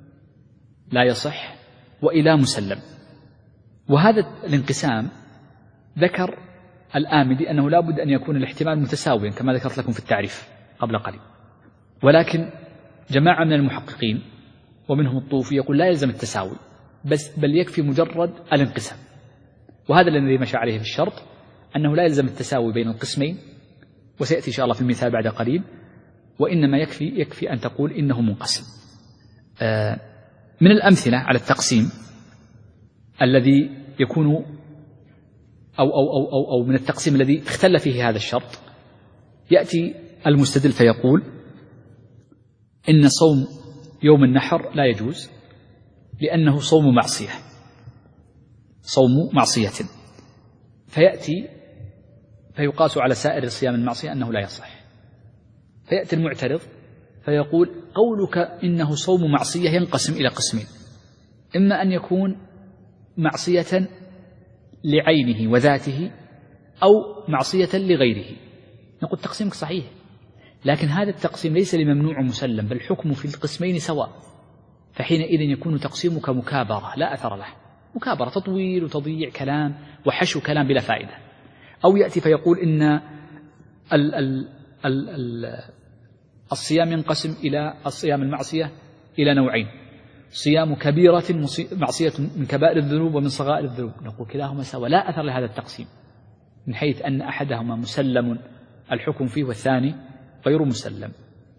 لا يصح وإلى مسلم. وهذا الانقسام ذكر الآمدي أنه لا بد أن يكون الاحتمال متساويا كما ذكرت لكم في التعريف قبل قليل، ولكن جماعة من المحققين ومنهم الطوفي يقول لا يلزم التساوي بس بل يكفي مجرد الانقسام، وهذا الذي مشى عليه في الشرط أنه لا يلزم التساوي بين القسمين، وسيأتي إن شاء الله في المثال بعد قليل، وإنما يكفي يكفي أن تقول إنه منقسم. آه من الأمثلة على التقسيم الذي يكون أو, أو, أو, أو, أو من التقسيم الذي اختل فيه هذا الشرط، يأتي المستدل فيقول إن صوم يوم النحر لا يجوز لأنه صوم معصية، صوم معصية، فيأتي فيقاس على سائر صيام المعصية أنه لا يصح. فيأتي المعترض فيقول قولك إنه صوم معصية ينقسم إلى قسمين، إما أن يكون معصية لعينه وذاته أو معصية لغيره. نقول تقسيمك صحيح، لكن هذا التقسيم ليس لممنوع ومسلم، بل الحكم في القسمين سواء، فحينئذ يكون تقسيمك مكابرة لا أثر له، مكابرة تطويل وتضييع كلام وحشو كلام بلا فائدة. أو يأتي فيقول إن ال ال ال ال الصيام ينقسم إلى الصيام المعصية إلى نوعين، صيام كبيرة معصية من كبائر الذنوب ومن صغائر الذنوب، نقول كلاهما سواء لا أثر لهذا التقسيم، من حيث أن أحدهما مسلم الحكم فيه والثاني غير مسلم.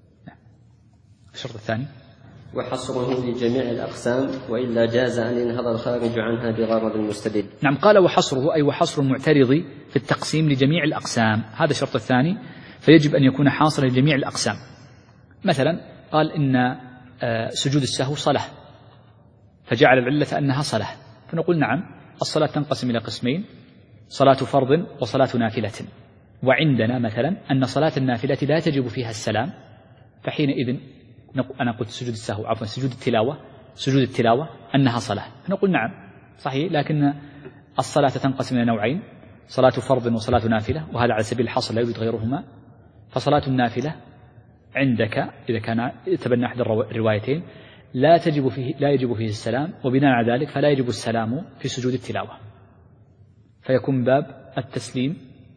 الشرط الثاني وحصره لجميع الأقسام وإلا جاز أن ينهض الخارج عنها بغرض المستدل. نعم. قال وحصره أي وحصر المعترض في التقسيم لجميع الأقسام، هذا الشرط الثاني، فيجب أن يكون حاصرا لجميع الأقسام. مثلا قال إن سجود السهو صلاة، فجعل العلة أنها صلاة، فنقول نعم الصلاة تنقسم إلى قسمين، صلاة فرض وصلاة نافلة، وعندنا مثلا أن صلاة النافلة لا تجب فيها السلام، فحينئذ أنا قلت سجود السهو عفوا سجود التلاوة سجود التلاوة أنها صلاة، فنقول نعم صحيح، لكن الصلاة تنقسم إلى نوعين، صلاة فرض وصلاة نافلة، وهذا على سبيل الحصر لا يوجد غيرهما. فصلاة النافلة عندك إذا كان تبنى أحد الروايتين لا تجب فيه لا يجب فيه السلام، وبناء على ذلك فلا يجب السلام في سجود التلاوة، فيكون باب التسليم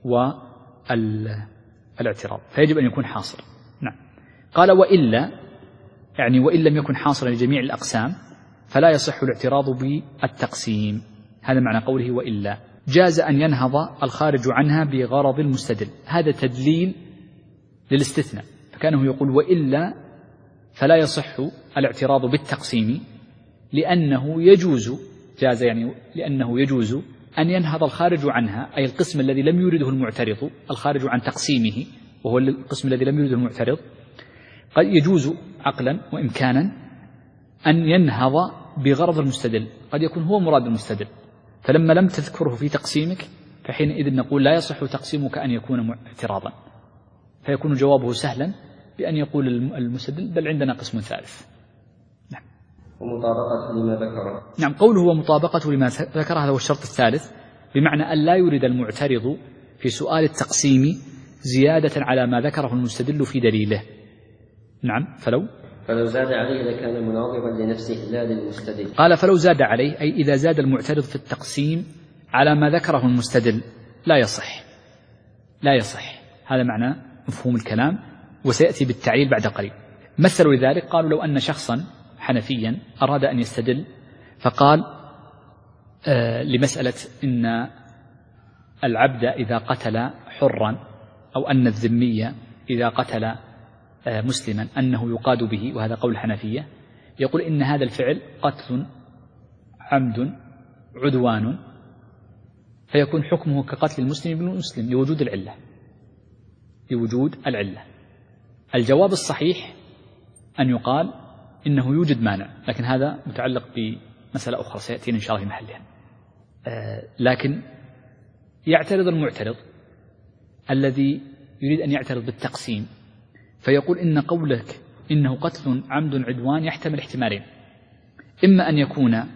والاعتراض، فيجب أن يكون حاصر. نعم. قال وإلا يعني وإن لم يكن حاصرا لجميع الأقسام فلا يصح الاعتراض بالتقسيم، هذا معنى قوله وإلا جاز أن ينهض الخارج عنها بغرض المستدل، هذا تدليل للاستثناء، فكانه يقول وإلا فلا يصح الاعتراض بالتقسيم لأنه يجوز جاز يعني لأنه يجوز أن ينهض الخارج عنها، أي القسم الذي لم يرده المعترض، الخارج عن تقسيمه وهو القسم الذي لم يرده المعترض، قد يجوز عقلا وإمكانا أن ينهض بغرض المستدل، قد يكون هو مراد المستدل، فلما لم تذكره في تقسيمك فحينئذ نقول لا يصح تقسيمك أن يكون اعتراضا، فيكون جوابه سهلا بأن يقول المستدل بل عندنا قسم ثالث. نعم. ومطابقة لما ذكره. نعم، قوله ومطابقة لما ذكر هذا هو الشرط الثالث، بمعنى أن لا يريد المعترض في سؤال التقسيم زيادة على ما ذكره المستدل في دليله. نعم. فلو فلو زاد عليه لكان مناظرا لنفسه لا للمستدل. قال فلو زاد عليه أي إذا زاد المعترض في التقسيم على ما ذكره المستدل لا يصح، لا يصح. هذا معنى مفهوم الكلام، وسيأتي بالتعليل بعد قليل. مثلوا لذلك قالوا لو أن شخصا حنفيا أراد أن يستدل فقال آه لمسألة إن العبد إذا قتل حرا أو أن الذمي إذا قتل آه مسلما أنه يقاد به، وهذا قول الحنفية، يقول إن هذا الفعل قتل عمد عدوان، فيكون حكمه كقتل المسلم بالمسلم لوجود العلة، لوجود العلة. الجواب الصحيح أن يقال إنه يوجد مانع، لكن هذا متعلق بمسألة أخرى سيأتينا إن شاء الله في محلها. آه لكن يعترض المعترض الذي يريد أن يعترض بالتقسيم فيقول إن قولك إنه قتل عمد عدوان يحتمل احتمالين، إما أن يكون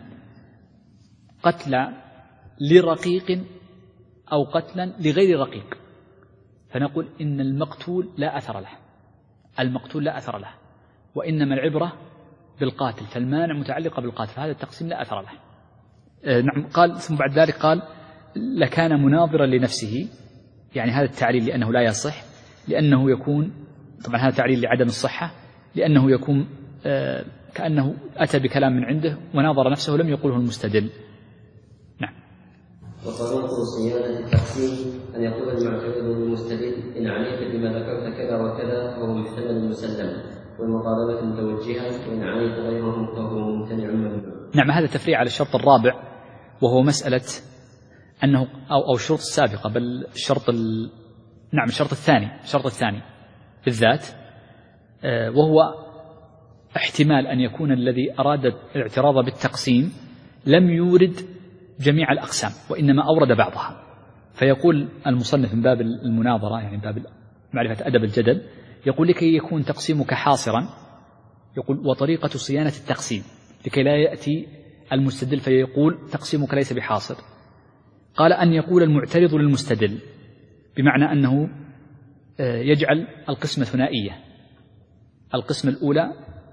قتل لرقيق أو قتلا لغير رقيق، فنقول إن المقتول لا أثر له، المقتول لا أثر له، وإنما العبرة بالقاتل، فالمانع متعلقة بالقاتل، فهذا التقسيم لا أثر له. آه نعم. قال ثم بعد ذلك قال لكان مناظرا لنفسه، يعني هذا التعليل لأنه لا يصح، لأنه يكون طبعا هذا تعليل لعدم الصحة، لأنه يكون آه كأنه أتى بكلام من عنده وناظر نفسه لم يقوله المستدل. نعم. وطريق صيانة التقسيم أن يقول المعترض للمستدل إن عليك بما ذكرت كذا وكذا فهو محتمل مسلم، والمطالبة متوجهة، وإن عليك غيره فهو ممتنع ممنوع. نعم. هذا تفريع على الشرط الرابع، وهو مسألة أنه أو أو الشروط السابقة، بل الشرط ال... نعم الشرط الثاني، الشرط الثاني بالذات، آه وهو احتمال أن يكون الذي أراد الاعتراض بالتقسيم لم يورد جميع الأقسام وإنما أورد بعضها، فيقول المصنف من باب المناظرة، يعني من باب معرفة أدب الجدل، يقول لكي يكون تقسيمك حاصرا، يقول وطريقة صيانة التقسيم لكي لا يأتي المستدل فيقول تقسيمك ليس بحاصر، قال أن يقول المعترض للمستدل، بمعنى أنه يجعل القسمة ثنائية، القسمة الأولى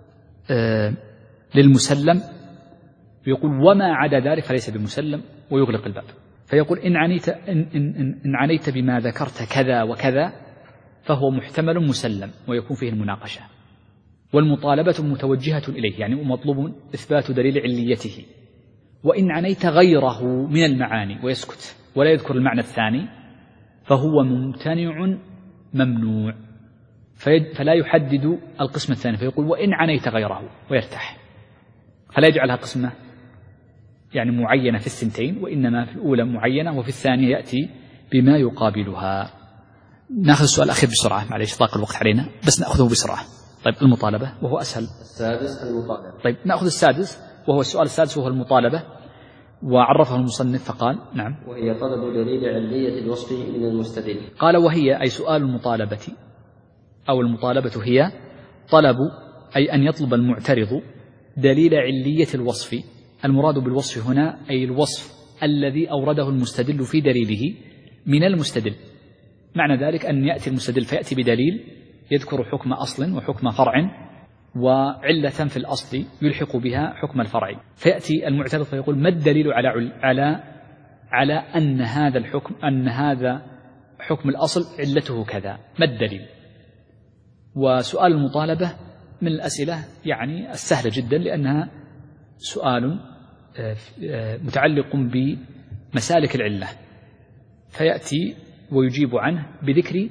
للمسلم ويقول وما عدا ذلك فليس بمسلم ويغلق الباب، فيقول إن عنيت, إن, إن, إن عنيت بما ذكرت كذا وكذا فهو محتمل مسلم ويكون فيه المناقشة، والمطالبة متوجهة إليه، يعني مطلوب إثبات دليل عليته، وإن عنيت غيره من المعاني ويسكت ولا يذكر المعنى الثاني فهو ممتنع ممنوع، فلا يحدد القسم الثاني، فيقول وإن عنيت غيره ويرتاح، فلا يجعلها قسمة يعني معينة في الثنتين، وإنما في الأولى معينة وفي الثانية يأتي بما يقابلها. نأخذ السؤال الأخير بسرعة، معليش ضاق الوقت علينا، بس نأخذه بسرعة. طيب المطالبة وهو أسهل. السادس المطالبة. طيب نأخذ السادس وهو السؤال السادس وهو المطالبة، وعرفه المصنف فقال نعم وهي طلب دليل علية الوصف من المستدل. قال وهي أي سؤال المطالبة أو المطالبة هي طلب أي أن يطلب المعترض دليل علية الوصف، المراد بالوصف هنا أي الوصف الذي أورده المستدل في دليله من المستدل، معنى ذلك أن يأتي المستدل فيأتي بدليل يذكر حكم أصل وحكم فرع وعلة في الأصل يلحق بها حكم الفرع، فيأتي المعترض فيقول ما الدليل على على على أن هذا الحكم أن هذا حكم الأصل علته كذا، ما الدليل؟ وسؤال المطالبة من الأسئلة يعني السهلة جدا، لأنها سؤال متعلق بمسالك العلة، فيأتي ويجيب عنه بذكر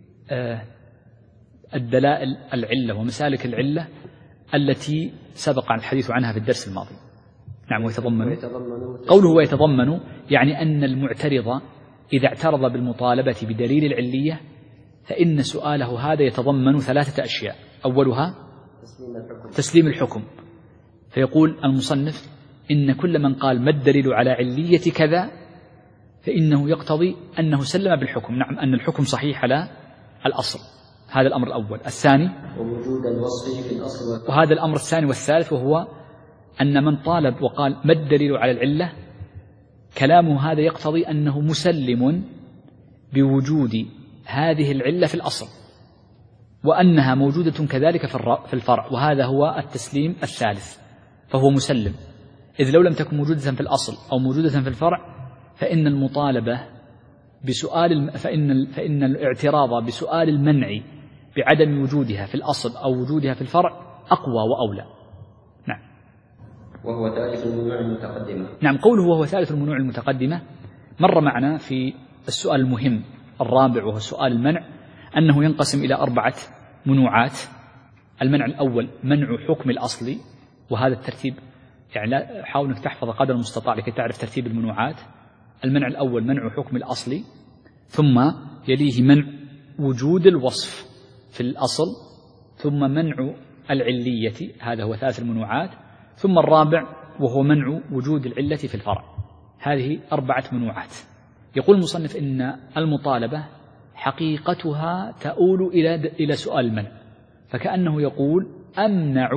الدلائل العلة ومسالك العلة التي سبق الحديث عنها في الدرس الماضي. نعم. ويتضمن قوله ويتضمن يعني أن المعترض إذا اعترض بالمطالبة بدليل العلية فإن سؤاله هذا يتضمن ثلاثة أشياء، أولها تسليم الحكم، فيقول المصنف إن كل من قال ما الدليل على علية كذا فإنه يقتضي أنه سلم بالحكم، نعم أن الحكم صحيح على الأصل. هذا الأمر الأول. الثاني ووجود الوصف في الأصل، وهذا الأمر الثاني والثالث، وهو أن من طالب وقال ما الدليل على العلة، كلامه هذا يقتضي أنه مسلم بوجود هذه العلة في الأصل، وأنها موجودة كذلك في الفرع، وهذا هو التسليم الثالث، فهو مسلم. إذ لو لم تكن موجودة في الأصل أو موجودة في الفرع فإن المطالبة بسؤال فإن فإن الاعتراض بسؤال المنع بعدم وجودها في الأصل أو وجودها في الفرع أقوى وأولى. نعم. وهو ثالث المنوع المتقدمة. نعم، قوله وهو ثالث المنوع المتقدمة مر معنا في السؤال المهم الرابع، وهو سؤال المنع، أنه ينقسم إلى أربعة منوعات. المنع الأول منع حكم الأصل، وهذا الترتيب يعني لا حاول أنك تحفظ قدر المستطاع لكي تعرف ترتيب المنوعات. المنع الأول منع حكم الأصل، ثم يليه منع وجود الوصف في الأصل، ثم منع العلية، هذا هو ثالث المنوعات، ثم الرابع وهو منع وجود العلة في الفرع. هذه أربعة منوعات. يقول المصنف إن المطالبة حقيقتها تؤول إلى إلى سؤال المنع، فكأنه يقول أمنع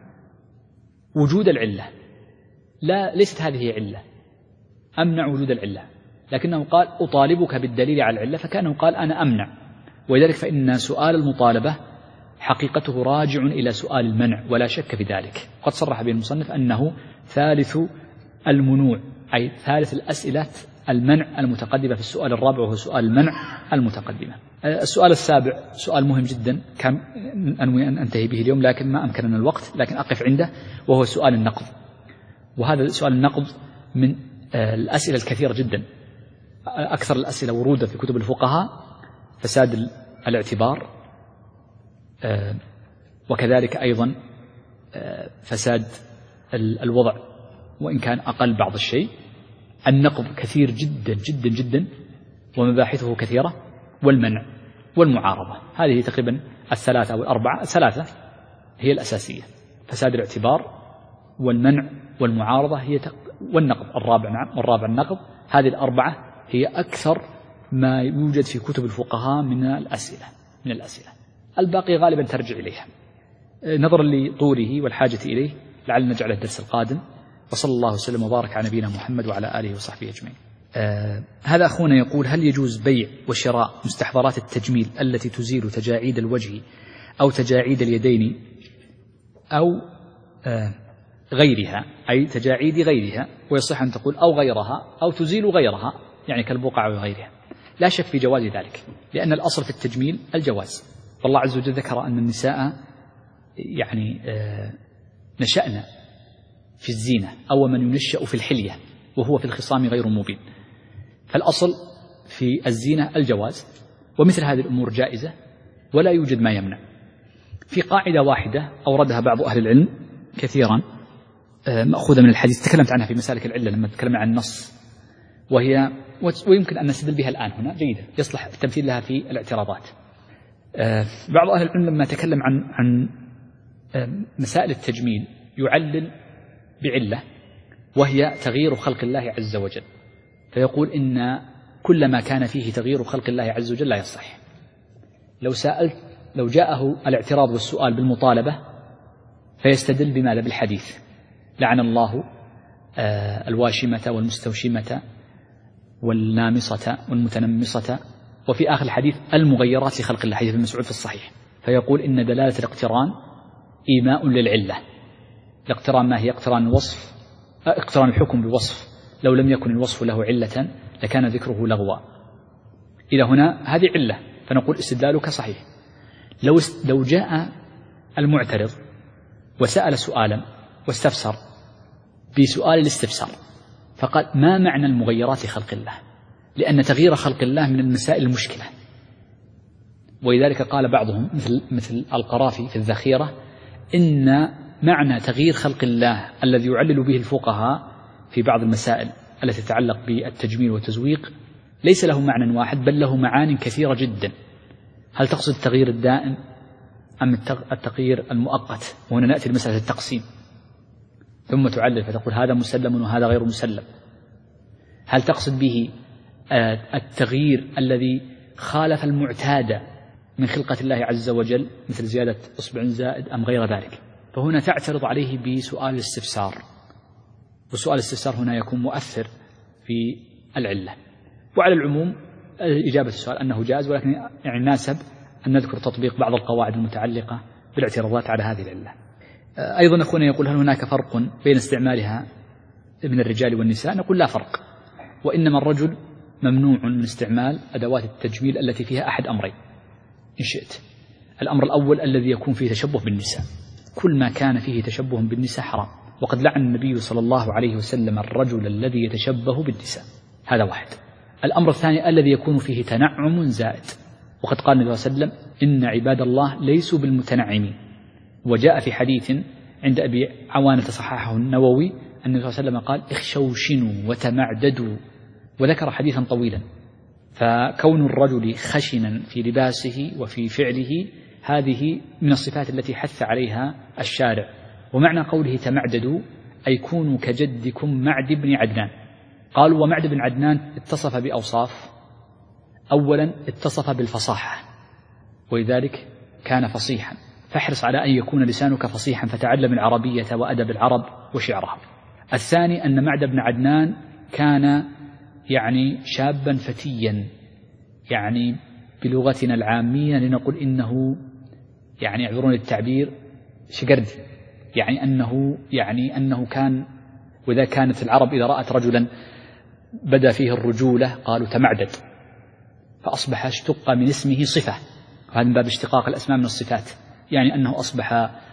وجود العلة، لا ليست هذه علة، أمنع وجود العلة، لكنه قال أطالبك بالدليل على العلة، فكأنه قال أنا أمنع. ولذلك فإن سؤال المطالبة حقيقته راجع إلى سؤال المنع ولا شك في ذلك. قد صرح به المصنف أنه ثالث المنوع، أي ثالث الأسئلة المنع المتقدمة في السؤال الرابع، وهو سؤال المنع المتقدمة. السؤال السابع سؤال مهم جدا، كان أنوي أن أنتهي به اليوم لكن ما أمكننا الوقت، لكن أقف عنده، وهو سؤال النقض. وهذا سؤال النقض من الأسئلة الكثيرة جدا، أكثر الأسئلة ورودا في كتب الفقهاء فساد الاعتبار، وكذلك أيضا فساد الوضع وإن كان أقل بعض الشيء. النقض كثير جدا جدا جدا ومباحثه كثيرة، والمنع والمعارضة، هذه تقريبا الثلاثة أو الأربعة، الثلاثة هي الأساسية: فساد الاعتبار والمنع والمعارضة هي تق... والنقض الرابع، نعم والرابع النقض. هذه الأربعة هي أكثر ما يوجد في كتب الفقهاء من الأسئلة من الأسئلة الباقي غالبا ترجع إليها. نظرا لطوله والحاجة إليه لعل نجعل الدرس القادم، وصلى الله وسلم وبارك على نبينا محمد وعلى آله وصحبه أجمعين. آه هذا أخونا يقول: هل يجوز بيع وشراء مستحضرات التجميل التي تزيل تجاعيد الوجه أو تجاعيد اليدين أو آه غيرها، أي تجاعيد غيرها، ويصح أن تقول أو غيرها أو تزيل غيرها، يعني كالبقع وغيرها؟ لا شك في جواز ذلك، لأن الأصل في التجميل الجواز، والله عز وجل ذكر أن النساء يعني آه نشأنا في الزينة، أو من ينشأ في الحلية وهو في الخصام غير مبين. فالأصل في الزينة الجواز، ومثل هذه الأمور جائزة ولا يوجد ما يمنع. في قاعدة واحدة أوردها بعض أهل العلم كثيرا مأخوذة من الحديث، تكلمت عنها في مسالك العلة لما تكلمنا عن النص، وهي ويمكن أن نستدل بها الآن هنا جيدة، يصلح التمثيل لها في الاعتراضات. بعض أهل العلم لما تكلم عن عن مسائل التجميل يعلل بعلة، وهي تغيير خلق الله عز وجل، فيقول إن كل ما كان فيه تغيير خلق الله عز وجل لا يصح. لو سألت لو جاءه الاعتراض والسؤال بالمطالبة فيستدل بماذا؟ بالحديث: لعن الله الواشمة والمستوشمة والنامصة والمتنمصة، وفي آخر الحديث المغيرات لخلق الله، حديث ابن مسعود في الصحيح. فيقول إن دلالة الاقتران إيماء للعلة. الاقتران ما هي؟ اقتران الوصف، اقتران الحكم بوصف، لو لم يكن الوصف له علة لكان ذكره لغوا. إلى هنا هذه علة، فنقول استدلالك صحيح. لو لو جاء المعترض وسأل سؤالا واستفسر بسؤال الاستفسار فقال: ما معنى المغيرات لخلق الله؟ لأن تغيير خلق الله من المسائل المشكلة، ولذلك قال بعضهم مثل مثل القرافي في الذخيرة إن معنى تغيير خلق الله الذي يعلل به الفقهاء في بعض المسائل التي تتعلق بالتجميل والتزويق ليس له معنى واحد، بل له معان كثيرة جدا. هل تقصد التغيير الدائم أم التغيير المؤقت؟ وهنا نأتي لمسألة التقسيم، ثم تعلل فتقول هذا مسلم وهذا غير مسلم. هل تقصد به التغيير الذي خالف المعتاد من خلقة الله عز وجل مثل زيادة إصبع زائد أم غير ذلك، فهنا تعترض عليه بسؤال الاستفسار، وسؤال الاستفسار هنا يكون مؤثر في العلة. وعلى العموم إجابة السؤال أنه جائز، ولكن يعني ناسب أن نذكر تطبيق بعض القواعد المتعلقة بالاعتراضات على هذه العلة. أيضا أخونا يقول هل هناك فرق بين استعمالها من الرجال والنساء؟ نقول لا فرق، وإنما الرجل ممنوع من استعمال أدوات التجميل التي فيها أحد أمرين إن شئت. الأمر الأول الذي يكون فيه تشبه بالنساء، كل ما كان فيه تشبه بالنساء حرام، وقد لعن النبي صلى الله عليه وسلم الرجل الذي يتشبه بالنساء، هذا واحد. الأمر الثاني الذي يكون فيه تنعم زائد، وقد قال النبي صلى الله عليه وسلم إن عباد الله ليسوا بالمتنعمين. وجاء في حديث عند أبي عوانة صححه النووي أن النبي صلى الله عليه وسلم قال اخشوشنوا وتمعددوا، وذكر حديثا طويلا. فكون الرجل خشنا في لباسه وفي فعله هذه من الصفات التي حث عليها الشارع. ومعنى قوله تمعددوا أي كونوا كجدكم معد بن عدنان. قالوا ومعد بن عدنان اتصف بأوصاف، أولا اتصف بالفصاحة ولذلك كان فصيحا، فاحرص على أن يكون لسانك فصيحا فتعلم العربية وأدب العرب وشعرها. الثاني أن معد بن عدنان كان يعني شابا فتيا، يعني بلغتنا العامية لنقول إنه يعني يعبرون التعبير شقردي، يعني أنه يعني أنه كان، وإذا كانت العرب إذا رأت رجلا بدا فيه الرجولة قالوا تمعدد، فأصبح اشتق من اسمه صفة، وهذا من باب اشتقاق الأسماء من الصفات، يعني أنه أصبح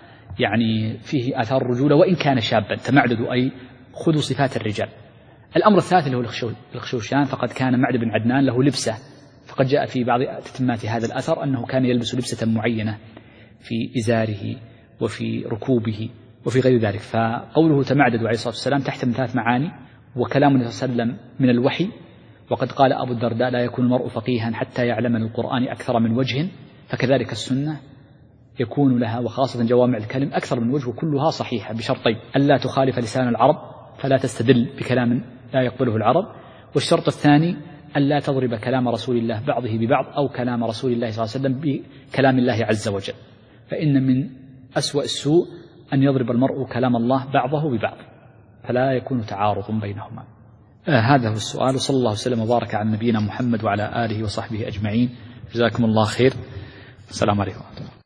يعني فيه آثار الرجولة وإن كان شابا. تمعدد أي خذوا صفات الرجال. الأمر الثالث اللي هو الخشوشان، فقد كان معد بن عدنان له لبسة، فقد جاء في بعض تتمات هذا الأثر أنه كان يلبس لبسة معينة في إزاره وفي ركوبه وفي غير ذلك. فقوله تمعدد عليه الصلاة والسلام تحت ثلاث معاني، وكلام النبي صلى الله عليه وسلم من الوحي، وقد قال أبو الدرداء لا يكون المرء فقيها حتى يعلم من القرآن أكثر من وجه، فكذلك السنة يكون لها وخاصة جوامع الكلم أكثر من وجه، وكلها صحيحة بشرطين: ألا تخالف لسان العرب فلا تستدل بكلام لا يقبله العرب، والشرط الثاني ألا تضرب كلام رسول الله بعضه ببعض أو كلام رسول الله صلى الله عليه وسلم بكلام الله عز وجل، فإن من أسوأ السوء أن يضرب المرء كلام الله بعضه ببعض، فلا يكون تعارض بينهما. آه هذا هو السؤال، وصلى الله وسلم وبارك على نبينا محمد وعلى آله وصحبه أجمعين. جزاكم الله خير. السلام عليكم ورحمة الله.